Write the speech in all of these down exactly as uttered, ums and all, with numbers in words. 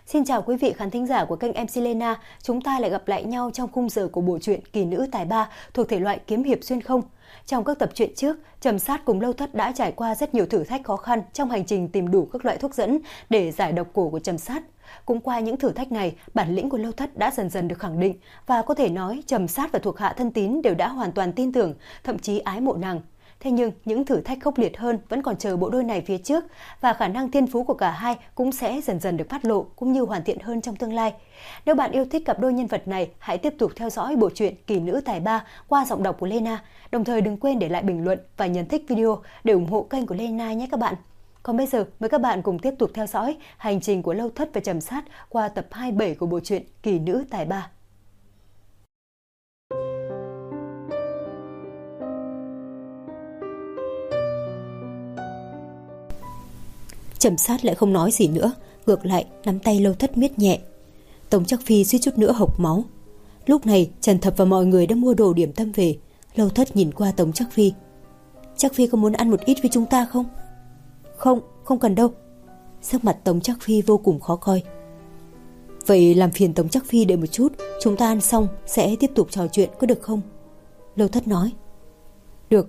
Xin chào quý vị khán thính giả của kênh em xê Lena. Chúng ta lại gặp lại nhau trong khung giờ của bộ truyện Kỳ nữ tài ba thuộc thể loại kiếm hiệp xuyên không. Trong các tập truyện trước, Trầm Sát cùng Lâu Thất đã trải qua rất nhiều thử thách khó khăn trong hành trình tìm đủ các loại thuốc dẫn để giải độc cổ của Trầm Sát. Cũng qua những thử thách này, bản lĩnh của Lâu Thất đã dần dần được khẳng định và có thể nói Trầm Sát và thuộc hạ thân tín đều đã hoàn toàn tin tưởng, thậm chí ái mộ nàng. Thế nhưng những thử thách khốc liệt hơn vẫn còn chờ bộ đôi này phía trước và khả năng thiên phú của cả hai cũng sẽ dần dần được phát lộ cũng như hoàn thiện hơn trong tương lai. Nếu bạn yêu thích cặp đôi nhân vật này, hãy tiếp tục theo dõi bộ truyện Kỳ nữ tài ba qua giọng đọc của Lena. Đồng thời đừng quên để lại bình luận và nhấn thích video để ủng hộ kênh của Lena nhé các bạn. Còn bây giờ mời các bạn cùng tiếp tục theo dõi hành trình của Lâu Thất và Trầm Sát qua tập hai mươi bảy của bộ truyện Kỳ nữ tài ba. Trầm Sát lại không nói gì nữa, ngược lại nắm tay Lâu Thất miết nhẹ. Tống Trác Phi suýt chút nữa hộc máu. Lúc này Trần Thập và mọi người đã mua đồ điểm tâm về. Lâu Thất nhìn qua Tống Trác Phi. Trác Phi có muốn ăn một ít với chúng ta không? Không, không cần đâu. Sắc mặt Tống Trác Phi vô cùng khó coi. Vậy làm phiền Tống Trác Phi đợi một chút, chúng ta ăn xong sẽ tiếp tục trò chuyện có được không? Lâu Thất nói. Được.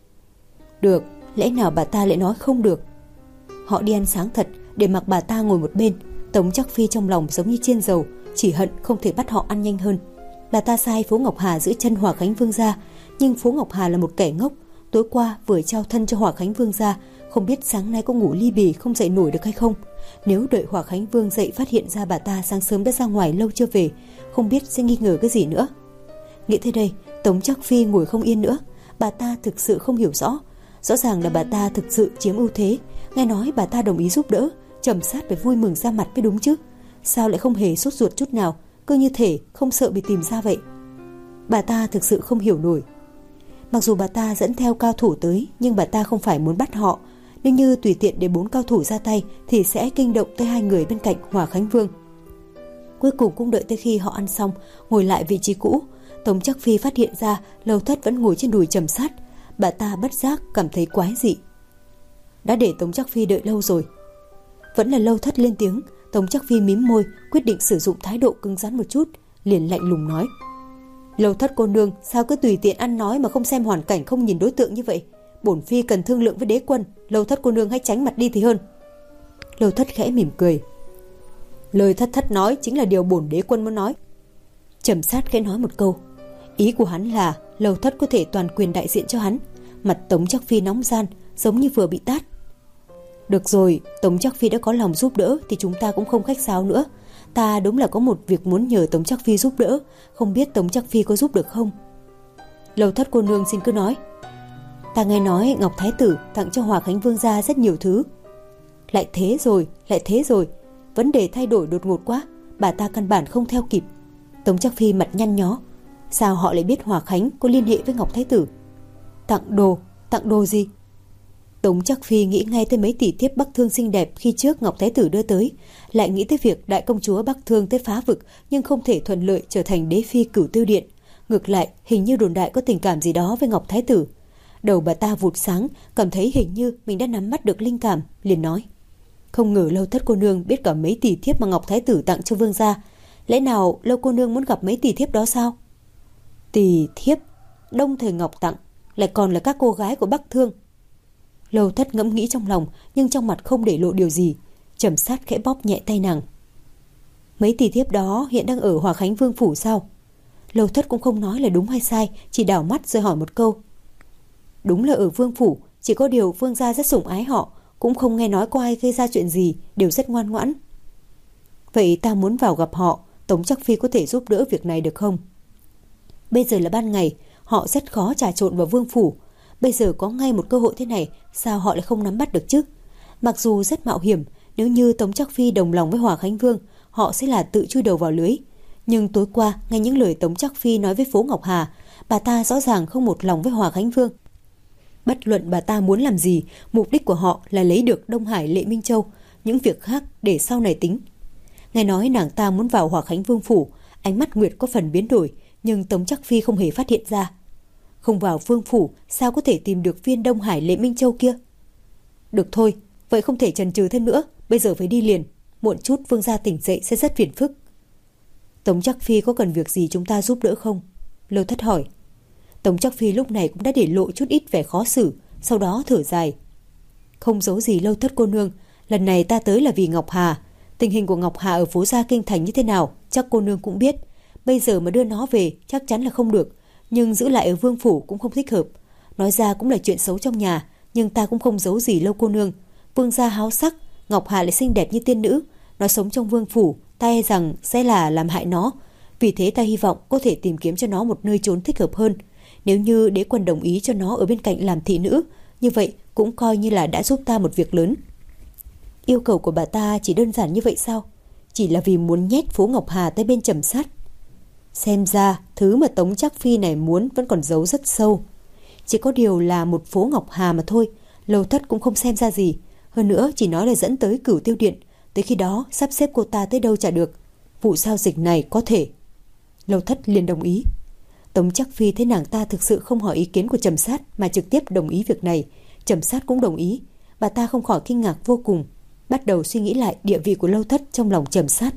Được, lẽ nào bà ta lại nói không được? Họ đi ăn sáng thật, để mặc bà ta ngồi một bên. Tống Trác Phi trong lòng giống như chiên dầu, chỉ hận không thể bắt họ ăn nhanh hơn. Bà ta sai Phố Ngọc Hà giữ chân Hỏa Khánh Vương gia, nhưng Phố Ngọc Hà là một kẻ ngốc. Tối qua vừa trao thân cho Hỏa Khánh Vương gia, không biết sáng nay có ngủ ly bì không dậy nổi được hay không. Nếu đợi Hỏa Khánh Vương dậy phát hiện ra bà ta sáng sớm đã ra ngoài lâu chưa về, không biết sẽ nghi ngờ cái gì nữa. Nghĩ tới đây, Tống Trác Phi ngồi không yên nữa. Bà ta thực sự không hiểu rõ. Rõ ràng là bà ta thực sự chiếm ưu thế. Nghe nói bà ta đồng ý giúp đỡ, Trầm Sát phải vui mừng ra mặt mới đúng chứ. Sao lại không hề sốt ruột chút nào, cứ như thể không sợ bị tìm ra vậy. Bà ta thực sự không hiểu nổi. Mặc dù bà ta dẫn theo cao thủ tới, nhưng bà ta không phải muốn bắt họ. Nếu như tùy tiện để bốn cao thủ ra tay thì sẽ kinh động tới hai người bên cạnh Hỏa Khánh Vương. Cuối cùng cũng đợi tới khi họ ăn xong, ngồi lại vị trí cũ, Tống Trác Phi phát hiện ra Lâu Thất vẫn ngồi trên đùi Trầm Sát. Bà ta bất giác cảm thấy quái dị. Đã để Tống Trác Phi đợi lâu rồi. Vẫn là Lâu Thất lên tiếng. Tống Trác Phi mím môi, quyết định sử dụng thái độ cứng rắn một chút, liền lạnh lùng nói. Lâu Thất cô nương, sao cứ tùy tiện ăn nói mà không xem hoàn cảnh, không nhìn đối tượng như vậy? Bổn phi cần thương lượng với đế quân, Lâu Thất cô nương hãy tránh mặt đi thì hơn. Lâu Thất khẽ mỉm cười. Lời Thất Thất nói chính là điều bổn đế quân muốn nói. Trầm Sát khẽ nói một câu. Ý của hắn là Lâu Thất có thể toàn quyền đại diện cho hắn. Mặt Tống Trác Phi nóng gian, giống như vừa bị tát. Được rồi, Tống Trác Phi đã có lòng giúp đỡ thì chúng ta cũng không khách sáo nữa. Ta đúng là có một việc muốn nhờ Tống Trác Phi giúp đỡ, không biết Tống Trác Phi có giúp được không? Lâu Thất cô nương xin cứ nói. Ta nghe nói Ngọc Thái Tử tặng cho Hỏa Khánh Vương gia rất nhiều thứ. Lại thế rồi, lại thế rồi. Vấn đề thay đổi đột ngột quá, bà ta căn bản không theo kịp. Tống Trác Phi mặt nhăn nhó. Sao họ lại biết Hỏa Khánh có liên hệ với Ngọc Thái Tử? Tặng đồ, tặng đồ gì? Tống Trác Phi nghĩ ngay tới mấy tỷ thiếp Bắc Thương xinh đẹp khi trước Ngọc Thái Tử đưa tới, lại nghĩ tới việc đại công chúa Bắc Thương tới phá vực nhưng không thể thuận lợi trở thành đế phi Cửu Tiêu Điện. Ngược lại, hình như đồn đại có tình cảm gì đó với Ngọc Thái Tử. Đầu bà ta vụt sáng, cảm thấy hình như mình đã nắm bắt được linh cảm, liền nói. Không ngờ Lâu Thất cô nương biết cả mấy tỷ thiếp mà Ngọc Thái Tử tặng cho vương gia. Lẽ nào Lâu cô nương muốn gặp mấy tỷ thiếp đó sao? Tỷ thiếp, Đông Thời Ngọc tặng, lại còn là các cô gái của Bắc Thương. Lâu Thất ngẫm nghĩ trong lòng, nhưng trong mặt không để lộ điều gì. Trầm Sát khẽ bóp nhẹ tay nàng. Mấy tỷ thiếp đó hiện đang ở Hỏa Khánh Vương phủ sao? Lâu Thất cũng không nói là đúng hay sai, chỉ đảo mắt rồi hỏi một câu. Đúng là ở vương phủ, chỉ có điều vương gia rất sủng ái họ, cũng không nghe nói có ai gây ra chuyện gì, đều rất ngoan ngoãn. Vậy ta muốn vào gặp họ, Tống Trác Phi có thể giúp đỡ việc này được không? Bây giờ là ban ngày, họ rất khó trà trộn vào vương phủ. Bây giờ có ngay một cơ hội thế này, sao họ lại không nắm bắt được chứ? Mặc dù rất mạo hiểm, nếu như Tống Trác Phi đồng lòng với Hỏa Khánh Vương, họ sẽ là tự chui đầu vào lưới. Nhưng tối qua, nghe những lời Tống Trác Phi nói với Phố Ngọc Hà, bà ta rõ ràng không một lòng với Hỏa Khánh Vương. Bất luận bà ta muốn làm gì, mục đích của họ là lấy được Đông Hải Lệ Minh Châu, những việc khác để sau này tính. Nghe nói nàng ta muốn vào Hỏa Khánh Vương phủ, ánh mắt Nguyệt có phần biến đổi, nhưng Tống Trác Phi không hề phát hiện ra. Không vào vương phủ, sao có thể tìm được viên Đông Hải Lệ Minh Châu kia? Được thôi, vậy không thể chần chừ thêm nữa, bây giờ phải đi liền. muộn chút Vương gia tỉnh dậy sẽ rất phiền phức. Tống Trác Phi có cần việc gì chúng ta giúp đỡ không? Lâu Thất hỏi. Tống Trác Phi lúc này cũng đã để lộ chút ít vẻ khó xử, sau đó thở dài. Không giấu gì Lâu Thất cô nương, lần này ta tới là vì Ngọc Hà. Tình hình của Ngọc Hà ở phố Gia Kinh Thành như thế nào chắc cô nương cũng biết. Bây giờ mà đưa nó về chắc chắn là không được, nhưng giữ lại ở vương phủ cũng không thích hợp. Nói ra cũng là chuyện xấu trong nhà, nhưng ta cũng không giấu gì Lâu cô nương. Vương gia háo sắc, Ngọc Hà lại xinh đẹp như tiên nữ, nó sống trong vương phủ, ta e rằng sẽ là làm hại nó. Vì thế ta hy vọng có thể tìm kiếm cho nó một nơi trốn thích hợp hơn. Nếu như đế quân đồng ý cho nó ở bên cạnh làm thị nữ, như vậy cũng coi như là đã giúp ta một việc lớn. Yêu cầu của bà ta chỉ đơn giản như vậy sao? Chỉ là vì muốn nhét phố Ngọc Hà tới bên Trầm Sát. Xem ra thứ mà Tống Trác Phi này muốn vẫn còn giấu rất sâu. Chỉ có điều là một phố Ngọc Hà mà thôi. Lâu Thất cũng không xem ra gì. Hơn nữa chỉ nói là dẫn tới Cửu Tiêu Điện. Tới khi đó sắp xếp cô ta tới đâu chả được. Vụ giao dịch này có thể. Lâu Thất liền đồng ý. Tống Trác Phi thấy nàng ta thực sự không hỏi ý kiến của Trầm Sát mà trực tiếp đồng ý việc này. Trầm Sát cũng đồng ý. Bà ta không khỏi kinh ngạc vô cùng, bắt đầu suy nghĩ lại địa vị của Lâu Thất trong lòng Trầm Sát.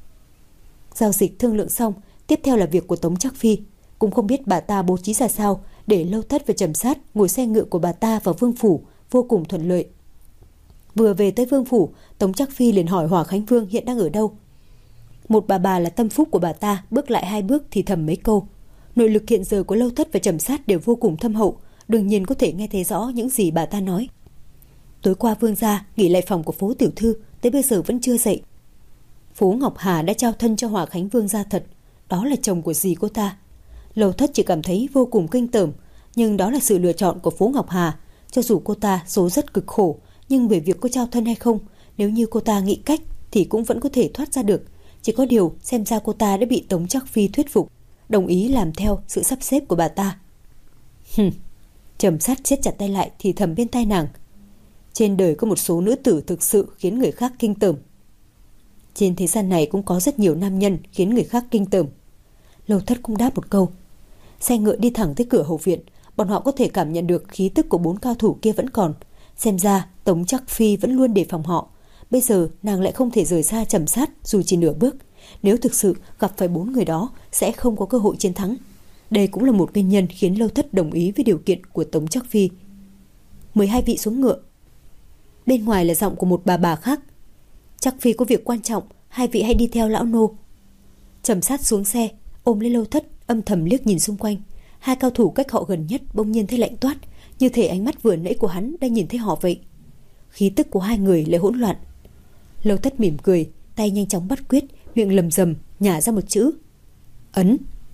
Giao dịch thương lượng xong, tiếp theo là việc của Tống Trác Phi. Cũng không biết bà ta bố trí ra sao để Lâu Thất và Trầm Sát ngồi xe ngựa của bà ta vào vương phủ vô cùng thuận lợi. Vừa về tới vương phủ, Tống Trác Phi liền hỏi Hỏa Khánh Vương hiện đang ở đâu. Một bà bà là tâm phúc của bà ta bước lại hai bước thì thầm mấy câu. Nội lực hiện giờ của Lâu Thất và Trầm Sát đều vô cùng thâm hậu, đương nhiên có thể nghe thấy rõ những gì bà ta nói. Tối qua Vương gia nghỉ lại phòng của Phố tiểu thư, tới bây giờ vẫn chưa dậy. Phố Ngọc Hà đã trao thân cho Hỏa Khánh Vương gia thật, đó là chồng của dì cô ta. Lâu Thất chỉ cảm thấy vô cùng kinh tởm, nhưng đó là sự lựa chọn của Phố Ngọc Hà. Cho dù cô ta số rất cực khổ, nhưng về việc có trao thân hay không, nếu như cô ta nghĩ cách thì cũng vẫn có thể thoát ra được. Chỉ có điều xem ra cô ta đã bị Tống Trác Phi thuyết phục, đồng ý làm theo sự sắp xếp của bà ta. Hừm. Trầm Sát siết chặt tay lại thì thầm bên tai nàng. Trên đời có một số nữ tử thực sự khiến người khác kinh tởm. Trên thế gian này cũng có rất nhiều nam nhân khiến người khác kinh tởm. Lâu Thất cũng đáp một câu. Xe ngựa đi thẳng tới cửa hậu viện, bọn họ có thể cảm nhận được khí tức của bốn cao thủ kia vẫn còn. Xem ra Tống Trác Phi vẫn luôn đề phòng họ. Bây giờ nàng lại không thể rời xa Trầm Sát dù chỉ nửa bước. Nếu thực sự gặp phải bốn người đó sẽ không có cơ hội chiến thắng. Đây cũng là một nguyên nhân khiến Lâu Thất đồng ý với điều kiện của Tống Trác Phi. Mời hai vị xuống ngựa. Bên ngoài là giọng của một bà bà khác. Trác Phi có việc quan trọng, hai vị hãy đi theo lão nô. Trầm Sát xuống xe, ôm lấy Lâu Thất, âm thầm liếc nhìn xung quanh. Hai cao thủ cách họ gần nhất bỗng nhiên thấy lạnh toát, như thể ánh mắt vừa nãy của hắn đang nhìn thấy họ vậy. Khí tức của hai người lại hỗn loạn. Lâu Thất mỉm cười, tay nhanh chóng bắt quyết, miệng lầm rầm nhả ra một chữ: ấn.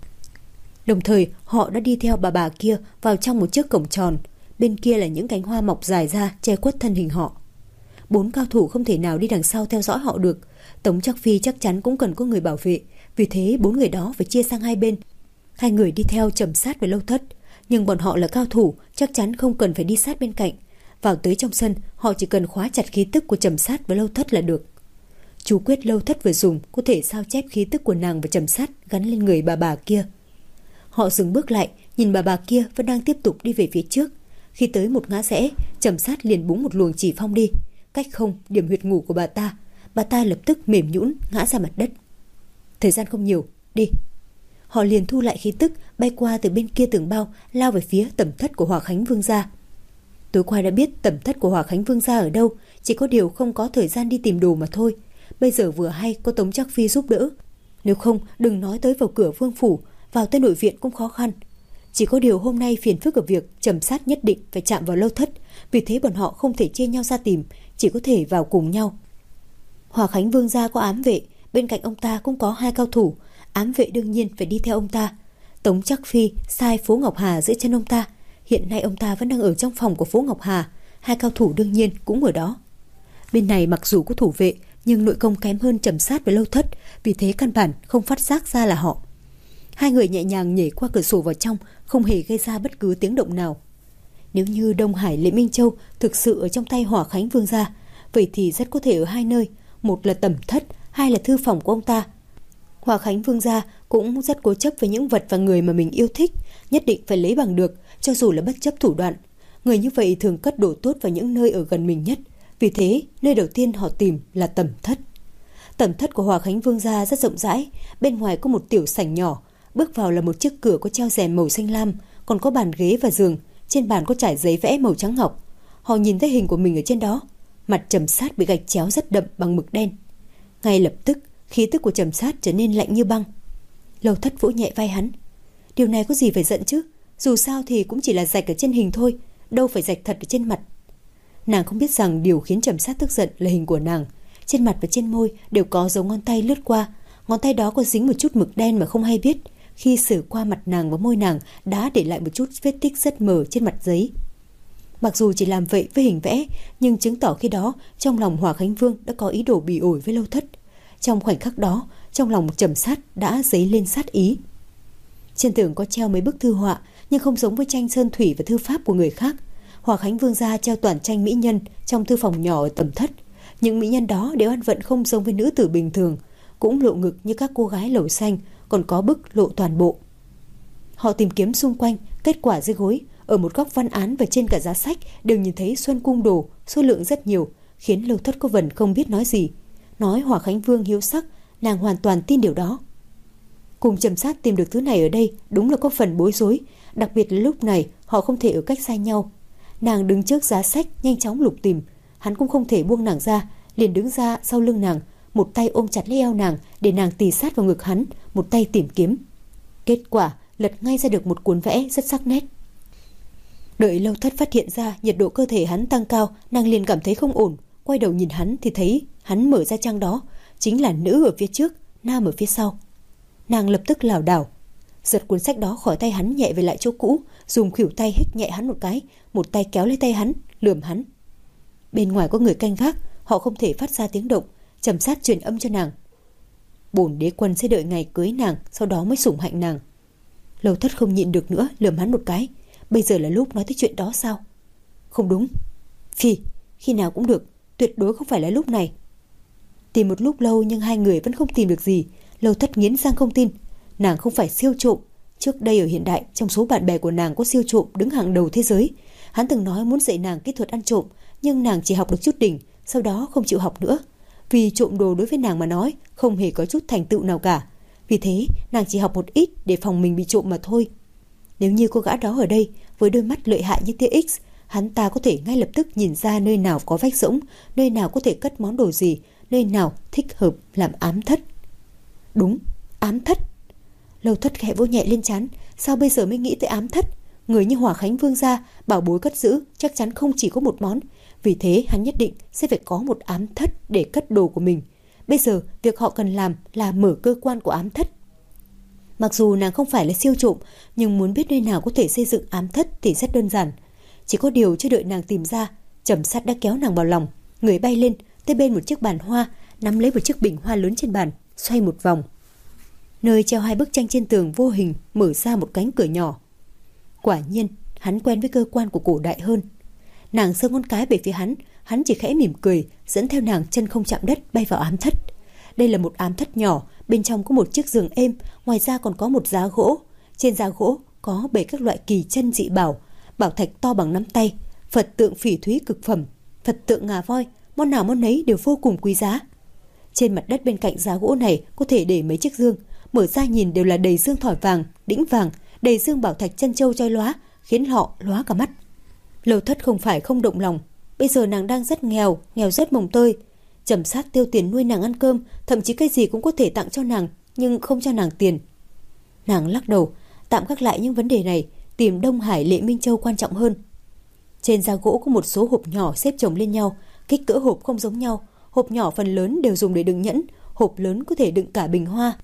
Đồng thời họ đã đi theo bà bà kia vào trong một chiếc cổng tròn. Bên kia là những cánh hoa mọc dài ra che khuất thân hình họ. Bốn cao thủ không thể nào đi đằng sau theo dõi họ được. Tống Trác Phi chắc chắn cũng cần có người bảo vệ, vì thế bốn người đó phải chia sang hai bên. Hai người đi theo Trầm Sát với Lâu Thất, nhưng bọn họ là cao thủ, chắc chắn không cần phải đi sát bên cạnh. Vào tới trong sân, họ chỉ cần khóa chặt khí tức của Trầm Sát với Lâu Thất là được. Chú quyết Lâu Thất vừa dùng có thể sao chép khí tức của nàng và Trầm Sát gắn lên người bà bà kia. Họ dừng bước lại, nhìn bà bà kia vẫn đang tiếp tục đi về phía trước. Khi tới một ngã rẽ, Trầm Sát liền búng một luồng chỉ phong đi, cách không điểm huyệt ngủ của bà ta. Bà ta lập tức mềm nhũn ngã ra mặt đất. Thời gian không nhiều, đi. Họ liền thu lại khí tức, bay qua từ bên kia tường bao, lao về phía tẩm thất của Hỏa Khánh Vương gia. Tối qua đã biết tẩm thất của Hỏa Khánh Vương gia ở đâu, chỉ có điều không có thời gian đi tìm đồ mà thôi. Bây giờ vừa hay có Tống Trác Phi giúp đỡ, nếu không đừng nói tới vào cửa vương phủ, vào tới nội viện cũng khó khăn. Chỉ có điều hôm nay phiền phức ở việc Trầm Sát nhất định phải chạm vào Lâu Thất, vì thế bọn họ không thể chia nhau ra tìm, chỉ có thể vào cùng nhau. Hỏa Khánh Vương gia có ám vệ, bên cạnh ông ta cũng có hai cao thủ, ám vệ đương nhiên phải đi theo ông ta. Tống Trác Phi sai Phố Ngọc Hà giữ chân ông ta, hiện nay ông ta vẫn đang ở trong phòng của Phố Ngọc Hà, hai cao thủ đương nhiên cũng ở đó. Bên này mặc dù có thủ vệ, nhưng nội công kém hơn Trầm Sát với Lâu Thất, vì thế căn bản không phát giác ra là họ. Hai người nhẹ nhàng nhảy qua cửa sổ vào trong, không hề gây ra bất cứ tiếng động nào. Nếu như Đông Hải Lệ Minh Châu thực sự ở trong tay Hỏa Khánh Vương gia, vậy thì rất có thể ở hai nơi, một là tẩm thất, hai là thư phòng của ông ta. Hỏa Khánh Vương gia cũng rất cố chấp với những vật và người mà mình yêu thích, nhất định phải lấy bằng được, cho dù là bất chấp thủ đoạn. Người như vậy thường cất đồ tốt vào những nơi ở gần mình nhất, vì thế nơi đầu tiên họ tìm là tẩm thất. Tẩm thất của Hòa Khánh Vương gia rất rộng rãi, bên ngoài có một tiểu sảnh nhỏ, bước vào là một chiếc cửa có treo rèm màu xanh lam, còn có bàn ghế và giường, trên bàn có trải giấy vẽ màu trắng ngọc. Họ nhìn thấy hình của mình ở trên đó, mặt Trầm Sát bị gạch chéo rất đậm bằng mực đen. Ngay lập tức, khí tức của Trầm Sát trở nên lạnh như băng. Lâu Thất vỗ nhẹ vai hắn. Điều này có gì phải giận chứ, dù sao thì cũng chỉ là rạch ở trên hình thôi, đâu phải rạch thật ở trên mặt. Nàng không biết rằng điều khiến Trầm Sát tức giận là hình của nàng. Trên mặt và trên môi đều có dấu ngón tay lướt qua, ngón tay đó có dính một chút mực đen mà không hay biết. Khi sờ qua mặt nàng và môi nàng đã để lại một chút vết tích rất mờ trên mặt giấy. Mặc dù chỉ làm vậy với hình vẽ, nhưng chứng tỏ khi đó trong lòng Hòa Khánh Vương đã có ý đồ bỉ ổi với Lâu Thất. Trong khoảnh khắc đó, trong lòng Trầm Sát đã dấy lên sát ý. Trên tường có treo mấy bức thư họa, nhưng không giống với tranh sơn thủy và thư pháp của người khác. Hòa Khánh Vương gia treo toàn tranh mỹ nhân trong thư phòng nhỏ ở tầm thất. Những mỹ nhân đó đều ăn vận không giống với nữ tử bình thường, cũng lộ ngực như các cô gái lầu xanh, còn có bức lộ toàn bộ. Họ tìm kiếm xung quanh, kết quả dưới gối, ở một góc văn án và trên cả giá sách đều nhìn thấy Xuân Cung Đồ, số lượng rất nhiều, khiến Lâu Thất có vần không biết nói gì. Nói Hòa Khánh Vương hiếu sắc, nàng hoàn toàn tin điều đó. Cùng Trầm Sát tìm được thứ này ở đây đúng là có phần bối rối, đặc biệt là lúc này họ không thể ở cách xa nhau. Nàng đứng trước giá sách nhanh chóng lục tìm, hắn cũng không thể buông nàng ra, liền đứng ra sau lưng nàng, một tay ôm chặt lấy eo nàng để nàng tì sát vào ngực hắn, một tay tìm kiếm. Kết quả lật ngay ra được một cuốn vẽ rất sắc nét. Đợi Lâu Thất phát hiện ra nhiệt độ cơ thể hắn tăng cao, nàng liền cảm thấy không ổn, quay đầu nhìn hắn thì thấy hắn mở ra trang đó, chính là nữ ở phía trước, nam ở phía sau. Nàng lập tức lảo đảo, giật cuốn sách đó khỏi tay hắn nhẹ về lại chỗ cũ, dùng khuỷu tay hít nhẹ hắn một cái, một tay kéo lấy tay hắn, lườm hắn. Bên ngoài có người canh gác, họ không thể phát ra tiếng động. Trầm Sát truyền âm cho nàng. Bổn đế quân sẽ đợi ngày cưới nàng, sau đó mới sủng hạnh nàng. Lâu Thất không nhịn được nữa, lườm hắn một cái. Bây giờ là lúc nói tới chuyện đó sao? Không đúng. Phi, khi nào cũng được, tuyệt đối không phải là lúc này. Tìm một lúc lâu nhưng hai người vẫn không tìm được gì. Lâu Thất nghiến răng không tin. Nàng không phải siêu trộm. Trước đây ở hiện đại, trong số bạn bè của nàng có siêu trộm đứng hàng đầu thế giới. Hắn từng nói muốn dạy nàng kỹ thuật ăn trộm, nhưng nàng chỉ học được chút đỉnh, sau đó không chịu học nữa. Vì trộm đồ đối với nàng mà nói không hề có chút thành tựu nào cả. Vì thế nàng chỉ học một ít để phòng mình bị trộm mà thôi. Nếu như cô gã đó ở đây, với đôi mắt lợi hại như tia X, hắn ta có thể ngay lập tức nhìn ra nơi nào có vách rỗng, nơi nào có thể cất món đồ gì, nơi nào thích hợp làm ám thất. Đúng, ám thất. Lâu Thất khẽ vỗ nhẹ lên trán. Sao bây giờ mới nghĩ tới ám thất? Người như Hòa Khánh Vương gia, bảo bối cất giữ chắc chắn không chỉ có một món. Vì thế hắn nhất định sẽ phải có một ám thất để cất đồ của mình. Bây giờ việc họ cần làm là mở cơ quan của ám thất. Mặc dù nàng không phải là siêu trộm, nhưng muốn biết nơi nào có thể xây dựng ám thất thì rất đơn giản. Chỉ có điều chưa đợi nàng tìm ra, Trầm Sát đã kéo nàng vào lòng, người bay lên tới bên một chiếc bàn hoa, nắm lấy một chiếc bình hoa lớn trên bàn, xoay một vòng. Nơi treo hai bức tranh trên tường vô hình mở ra một cánh cửa nhỏ. Quả nhiên hắn quen với cơ quan của cổ đại hơn. Nàng giơ ngón cái về phía hắn, hắn chỉ khẽ mỉm cười, dẫn theo nàng chân không chạm đất bay vào ám thất. Đây là một ám thất nhỏ, bên trong có một chiếc giường êm, ngoài ra còn có một giá gỗ. Trên giá gỗ có bảy các loại kỳ chân dị bảo, bảo thạch to bằng nắm tay, Phật tượng phỉ thúy cực phẩm, Phật tượng ngà voi, món nào món nấy đều vô cùng quý giá. Trên mặt đất bên cạnh giá gỗ này có thể để mấy chiếc dương, mở ra nhìn đều là đầy dương thỏi vàng, đĩnh vàng, đầy dương bảo thạch chân châu chói lóa, khiến họ lóa cả mắt. Lâu Thất không phải không động lòng, bây giờ nàng đang rất nghèo, nghèo rất mồng tơi. Trầm Sát tiêu tiền nuôi nàng ăn cơm, thậm chí cái gì cũng có thể tặng cho nàng, nhưng không cho nàng tiền. Nàng lắc đầu, tạm gác lại những vấn đề này, tìm Đông Hải Lệ Minh Châu quan trọng hơn. Trên giá gỗ có một số hộp nhỏ xếp chồng lên nhau, kích cỡ hộp không giống nhau, hộp nhỏ phần lớn đều dùng để đựng nhẫn, hộp lớn có thể đựng cả bình hoa.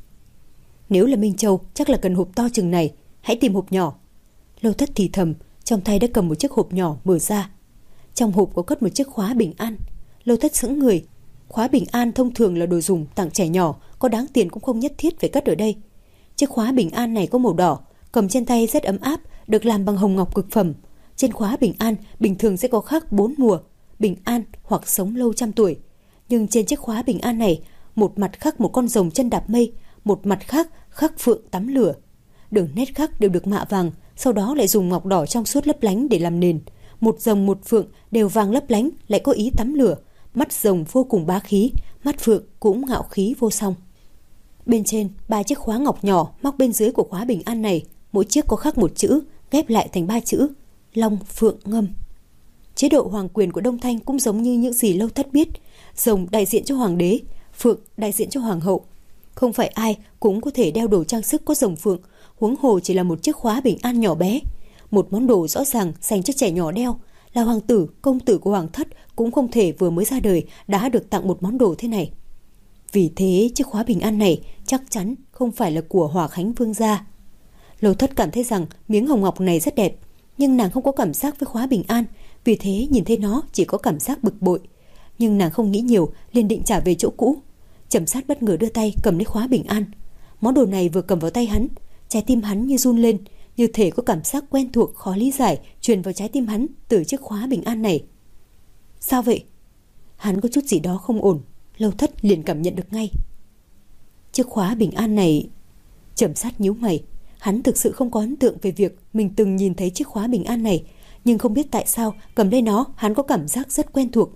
Nếu là Minh Châu chắc là cần hộp to chừng này, hãy tìm hộp nhỏ. Lâu Thất thì thầm, trong tay đã cầm một chiếc hộp nhỏ mở ra. Trong hộp có cất một chiếc khóa bình an. Lâu Thất sững người. Khóa bình an thông thường là đồ dùng tặng trẻ nhỏ, có đáng tiền cũng không nhất thiết phải cất ở đây. Chiếc khóa bình an này có màu đỏ, cầm trên tay rất ấm áp, được làm bằng hồng ngọc cực phẩm. Trên khóa bình an bình thường sẽ có khắc bốn mùa, bình an hoặc sống lâu trăm tuổi. Nhưng trên chiếc khóa bình an này, một mặt khắc một con rồng chân đạp mây, một mặt khác khắc phượng tắm lửa. Đường nét khắc đều được mạ vàng, sau đó lại dùng ngọc đỏ trong suốt lấp lánh để làm nền. Một rồng một phượng đều vàng lấp lánh, lại có ý tắm lửa. Mắt rồng vô cùng bá khí, mắt phượng cũng ngạo khí vô song. Bên trên ba chiếc khóa ngọc nhỏ móc bên dưới của khóa bình an này, mỗi chiếc có khắc một chữ, ghép lại thành ba chữ Long Phượng Ngâm. Chế độ hoàng quyền của Đông Thanh cũng giống như những gì Lâu Thất biết. Rồng đại diện cho hoàng đế, phượng đại diện cho hoàng hậu. Không phải ai cũng có thể đeo đồ trang sức có rồng phượng, huống hồ chỉ là một chiếc khóa bình an nhỏ bé. Một món đồ rõ ràng dành cho trẻ nhỏ đeo. Là hoàng tử, công tử của hoàng thất cũng không thể vừa mới ra đời đã được tặng một món đồ thế này. Vì thế chiếc khóa bình an này chắc chắn không phải là của Hỏa Khánh Vương gia. Lâu Thất cảm thấy rằng miếng hồng ngọc này rất đẹp, nhưng nàng không có cảm giác với khóa bình an, vì thế nhìn thấy nó chỉ có cảm giác bực bội. Nhưng nàng không nghĩ nhiều, liền định trả về chỗ cũ. Trầm Sát bất ngờ đưa tay cầm lấy khóa bình an. Món đồ này vừa cầm vào tay hắn, trái tim hắn như run lên, như thể có cảm giác quen thuộc khó lý giải truyền vào trái tim hắn từ chiếc khóa bình an này. Sao vậy? Hắn có chút gì đó không ổn. Lâu Thất liền cảm nhận được ngay. Chiếc khóa bình an này... Trầm Sát nhíu mày. Hắn thực sự không có ấn tượng về việc mình từng nhìn thấy chiếc khóa bình an này, nhưng không biết tại sao cầm lấy nó hắn có cảm giác rất quen thuộc.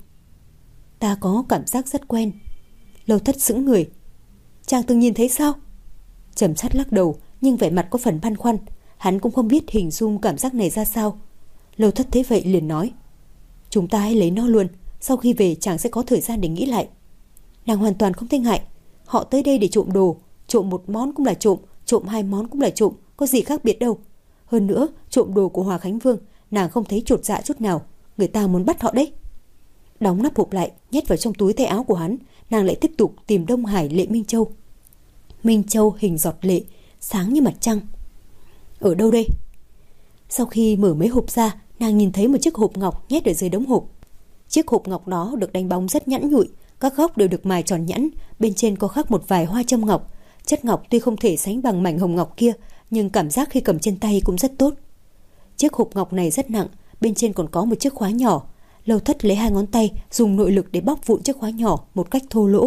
Ta có cảm giác rất quen. Lâu Thất sững người. Chàng từng nhìn thấy sao? Trầm Sát lắc đầu, nhưng vẻ mặt có phần băn khoăn. Hắn cũng không biết hình dung cảm giác này ra sao. Lâu Thất thấy vậy liền nói, chúng ta hãy lấy nó luôn, sau khi về chàng sẽ có thời gian để nghĩ lại. Nàng hoàn toàn không thấy ngại. Họ tới đây để trộm đồ, trộm một món cũng là trộm, trộm hai món cũng là trộm, có gì khác biệt đâu. Hơn nữa, trộm đồ của Hỏa Khánh Vương, nàng không thấy chột dạ chút nào. Người ta muốn bắt họ đấy. Đóng nắp hộp lại, nhét vào trong túi tay áo của hắn, nàng lại tiếp tục tìm Đông Hải Lệ Minh Châu. Minh Châu hình giọt lệ, sáng như mặt trăng. Ở đâu đây? Sau khi mở mấy hộp ra, nàng nhìn thấy một chiếc hộp ngọc nhét ở dưới đống hộp. Chiếc hộp ngọc đó được đánh bóng rất nhẵn nhụi, các góc đều được mài tròn nhẵn, bên trên có khắc một vài hoa châm ngọc. Chất ngọc tuy không thể sánh bằng mảnh hồng ngọc kia, nhưng cảm giác khi cầm trên tay cũng rất tốt. Chiếc hộp ngọc này rất nặng, bên trên còn có một chiếc khóa nhỏ. Lâu Thất lấy hai ngón tay dùng nội lực để bóc vụn chiếc khóa nhỏ một cách thô lỗ.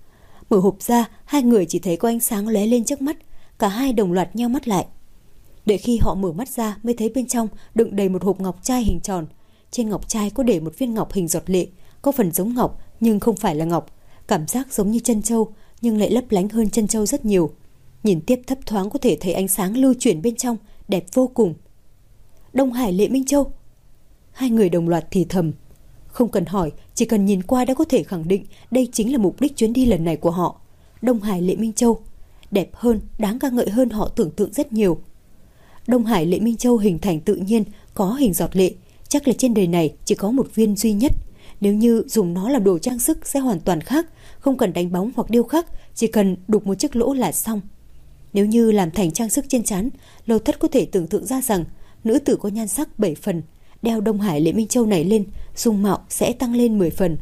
Mở hộp ra, hai người chỉ thấy có ánh sáng lóe lên trước mắt, cả hai đồng loạt nheo mắt lại. Để khi họ mở mắt ra mới thấy bên trong đựng đầy một hộp ngọc trai hình tròn. Trên ngọc trai có để một viên ngọc hình giọt lệ, có phần giống ngọc nhưng không phải là ngọc, cảm giác giống như chân châu nhưng lại lấp lánh hơn chân châu rất nhiều. Nhìn tiếp thấp thoáng có thể thấy ánh sáng lưu chuyển bên trong, đẹp vô cùng. Đông Hải Lệ Minh Châu. Hai người đồng loạt thì thầm. Không cần hỏi, chỉ cần nhìn qua đã có thể khẳng định đây chính là mục đích chuyến đi lần này của họ. Đông Hải Lệ Minh Châu đẹp hơn, đáng ca ngợi hơn họ tưởng tượng rất nhiều. Đông Hải Lệ Minh Châu hình thành tự nhiên, có hình giọt lệ, chắc là trên đời này chỉ có một viên duy nhất. Nếu như dùng nó làm đồ trang sức sẽ hoàn toàn khác, không cần đánh bóng hoặc điêu khắc, chỉ cần đục một chiếc lỗ là xong. Nếu như làm thành trang sức trên trán, Lâu Thất có thể tưởng tượng ra rằng nữ tử có nhan sắc bảy phần, đeo Đông Hải Lệ Minh Châu này lên, dung mạo sẽ tăng lên mười phần.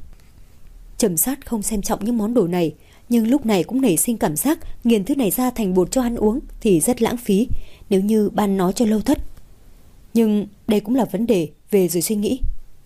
Trầm Sát không xem trọng những món đồ này, nhưng lúc này cũng nảy sinh cảm giác nghiền thứ này ra thành bột cho hắn uống thì rất lãng phí nếu như ban nó cho Lâu Thất. Nhưng đây cũng là vấn đề, về rồi suy nghĩ.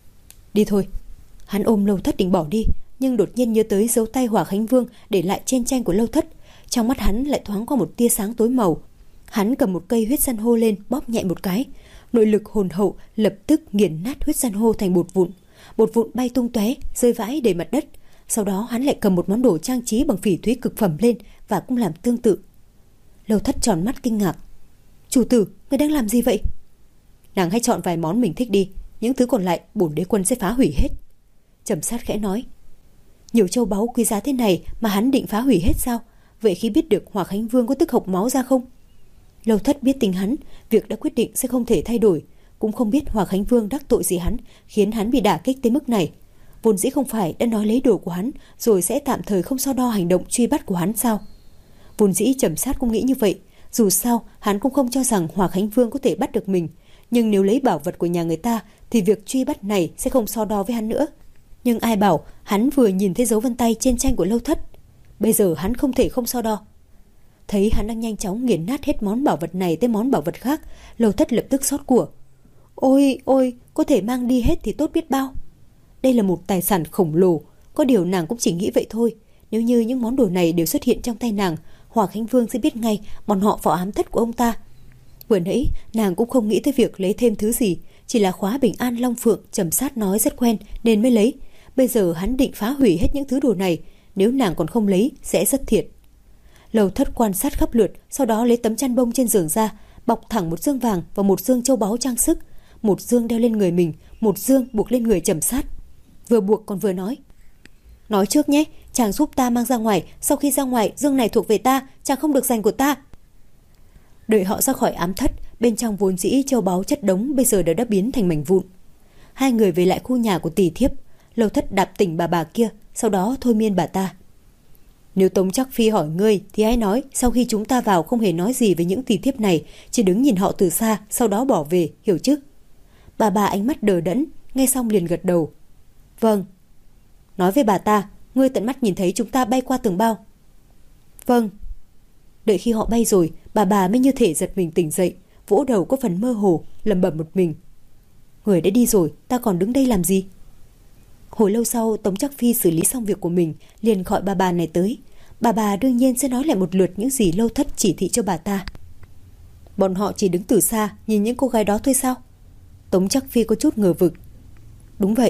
Đi thôi. Hắn ôm Lâu Thất định bỏ đi, nhưng đột nhiên nhớ tới dấu tay Hỏa Khánh Vương để lại trên tranh của Lâu Thất. Trong mắt hắn lại thoáng qua một tia sáng tối màu. Hắn cầm một cây huyết san hô lên, bóp nhẹ một cái, nội lực hồn hậu lập tức nghiền nát huyết san hô thành bột vụn. Bột vụn bay tung tóe, rơi vãi đầy mặt đất. Sau đó hắn lại cầm một món đồ trang trí bằng phỉ thúy cực phẩm lên và cũng làm tương tự. Lâu Thất tròn mắt kinh ngạc. Chủ tử, người đang làm gì vậy? Nàng hãy chọn vài món mình thích đi, những thứ còn lại bổn đế quân sẽ phá hủy hết. Trầm Sát khẽ nói. Nhiều châu báu quý giá thế này mà hắn định phá hủy hết sao? Vậy khi biết được Hỏa Khánh Vương có tức hộc máu ra không? Lâu Thất biết tình hắn, việc đã quyết định sẽ không thể thay đổi, cũng không biết Hỏa Khánh Vương đắc tội gì hắn khiến hắn bị đả kích tới mức này. Vốn dĩ không phải đã nói lấy đồ của hắn rồi sẽ tạm thời không so đo hành động truy bắt của hắn sao? Vốn dĩ Trầm Sát cũng nghĩ như vậy, dù sao hắn cũng không cho rằng Hỏa Khánh Vương có thể bắt được mình, nhưng nếu lấy bảo vật của nhà người ta thì việc truy bắt này sẽ không so đo với hắn nữa. Nhưng ai bảo hắn vừa nhìn thấy dấu vân tay trên tranh của Lâu Thất. Bây giờ hắn không thể không so đo. Thấy hắn đang nhanh chóng nghiền nát hết món bảo vật này tới món bảo vật khác, Lâu Thất lập tức xót của. Ôi ôi, có thể mang đi hết thì tốt biết bao. Đây là một tài sản khổng lồ, có điều nàng cũng chỉ nghĩ vậy thôi. Nếu như những món đồ này đều xuất hiện trong tay nàng, Hỏa Khánh Vương sẽ biết ngay bọn họ vào ám thất của ông ta. Vừa nãy nàng cũng không nghĩ tới việc lấy thêm thứ gì, chỉ là khóa bình an Long Phượng Trầm Sát nói rất quen nên mới lấy. Bây giờ hắn định phá hủy hết những thứ đồ này, nếu nàng còn không lấy sẽ rất thiệt. Lâu Thất quan sát khắp lượt, sau đó lấy tấm chăn bông trên giường ra, bọc thẳng một dương vàng và một dương châu báu trang sức, một dương đeo lên người mình, một dương buộc lên người Trầm Sát. Vừa buộc còn vừa nói: nói trước nhé, chàng giúp ta mang ra ngoài, sau khi ra ngoài dương này thuộc về ta, chàng không được giành của ta. Đợi họ ra khỏi ám thất, bên trong vốn dĩ châu báu chất đống bây giờ đã đã biến thành mảnh vụn. Hai người về lại khu nhà của tỷ thiếp. Lâu Thất đạp tỉnh bà bà kia, sau đó thôi miên bà ta: nếu Tống Trác Phi hỏi ngươi thì hãy nói sau khi chúng ta vào không hề nói gì với những tỷ thiếp này, chỉ đứng nhìn họ từ xa, sau đó bỏ về, hiểu chứ? Bà bà ánh mắt đờ đẫn, nghe xong liền gật đầu: vâng. Nói với bà ta, ngươi tận mắt nhìn thấy chúng ta bay qua tường bao. Vâng. Đợi khi họ bay rồi, bà bà mới như thể giật mình tỉnh dậy, vỗ đầu có phần mơ hồ, lẩm bẩm một mình: người đã đi rồi, ta còn đứng đây làm gì? Hồi lâu sau, Tống Trác Phi xử lý xong việc của mình, liền gọi bà bà này tới. Bà bà đương nhiên sẽ nói lại một lượt những gì Lâu Thất chỉ thị cho bà ta. Bọn họ chỉ đứng từ xa nhìn những cô gái đó thôi sao? Tống Trác Phi có chút ngờ vực. Đúng vậy.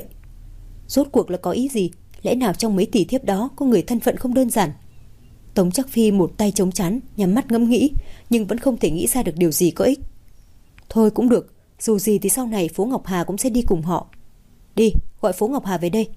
Rốt cuộc là có ý gì? Lẽ nào trong mấy tỷ thiếp đó có người thân phận không đơn giản? Tống Trác Phi một tay chống trán, nhắm mắt ngẫm nghĩ, nhưng vẫn không thể nghĩ ra được điều gì có ích. Thôi cũng được, dù gì thì sau này Phố Ngọc Hà cũng sẽ đi cùng họ. Đi, gọi Phố Ngọc Hà về đây.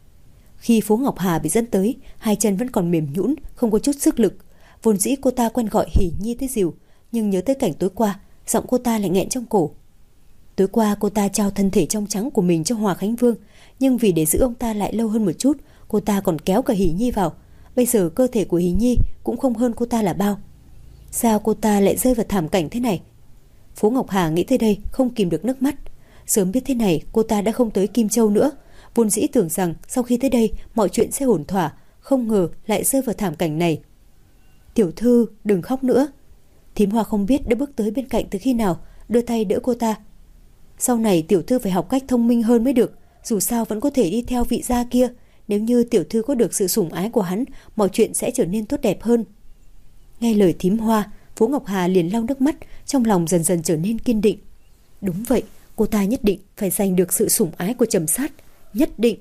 Khi Phố Ngọc Hà bị dẫn tới, hai chân vẫn còn mềm nhũn, không có chút sức lực. Vốn dĩ cô ta quen gọi Hỉ Nhi tới dìu, nhưng nhớ tới cảnh tối qua, giọng cô ta lại nghẹn trong cổ. Tối qua cô ta trao thân thể trong trắng của mình cho Hòa Khánh Vương, nhưng vì để giữ ông ta lại lâu hơn một chút, cô ta còn kéo cả Hỉ Nhi vào. Bây giờ cơ thể của Hỉ Nhi cũng không hơn cô ta là bao. Sao cô ta lại rơi vào thảm cảnh thế này? Phố Ngọc Hà nghĩ tới đây không kìm được nước mắt. Sớm biết thế này, cô ta đã không tới Kim Châu nữa. Vốn dĩ tưởng rằng sau khi tới đây mọi chuyện sẽ ổn thỏa, không ngờ lại rơi vào thảm cảnh này. Tiểu thư, đừng khóc nữa. Thím Hoa không biết đã bước tới bên cạnh từ khi nào, đưa tay đỡ cô ta. Sau này tiểu thư phải học cách thông minh hơn mới được, dù sao vẫn có thể đi theo vị gia kia. Nếu như tiểu thư có được sự sủng ái của hắn, mọi chuyện sẽ trở nên tốt đẹp hơn. Nghe lời thím Hoa, Phố Ngọc Hà liền lau nước mắt, trong lòng dần dần trở nên kiên định. Đúng vậy, cô ta nhất định phải giành được sự sủng ái của Trầm Sát, nhất định.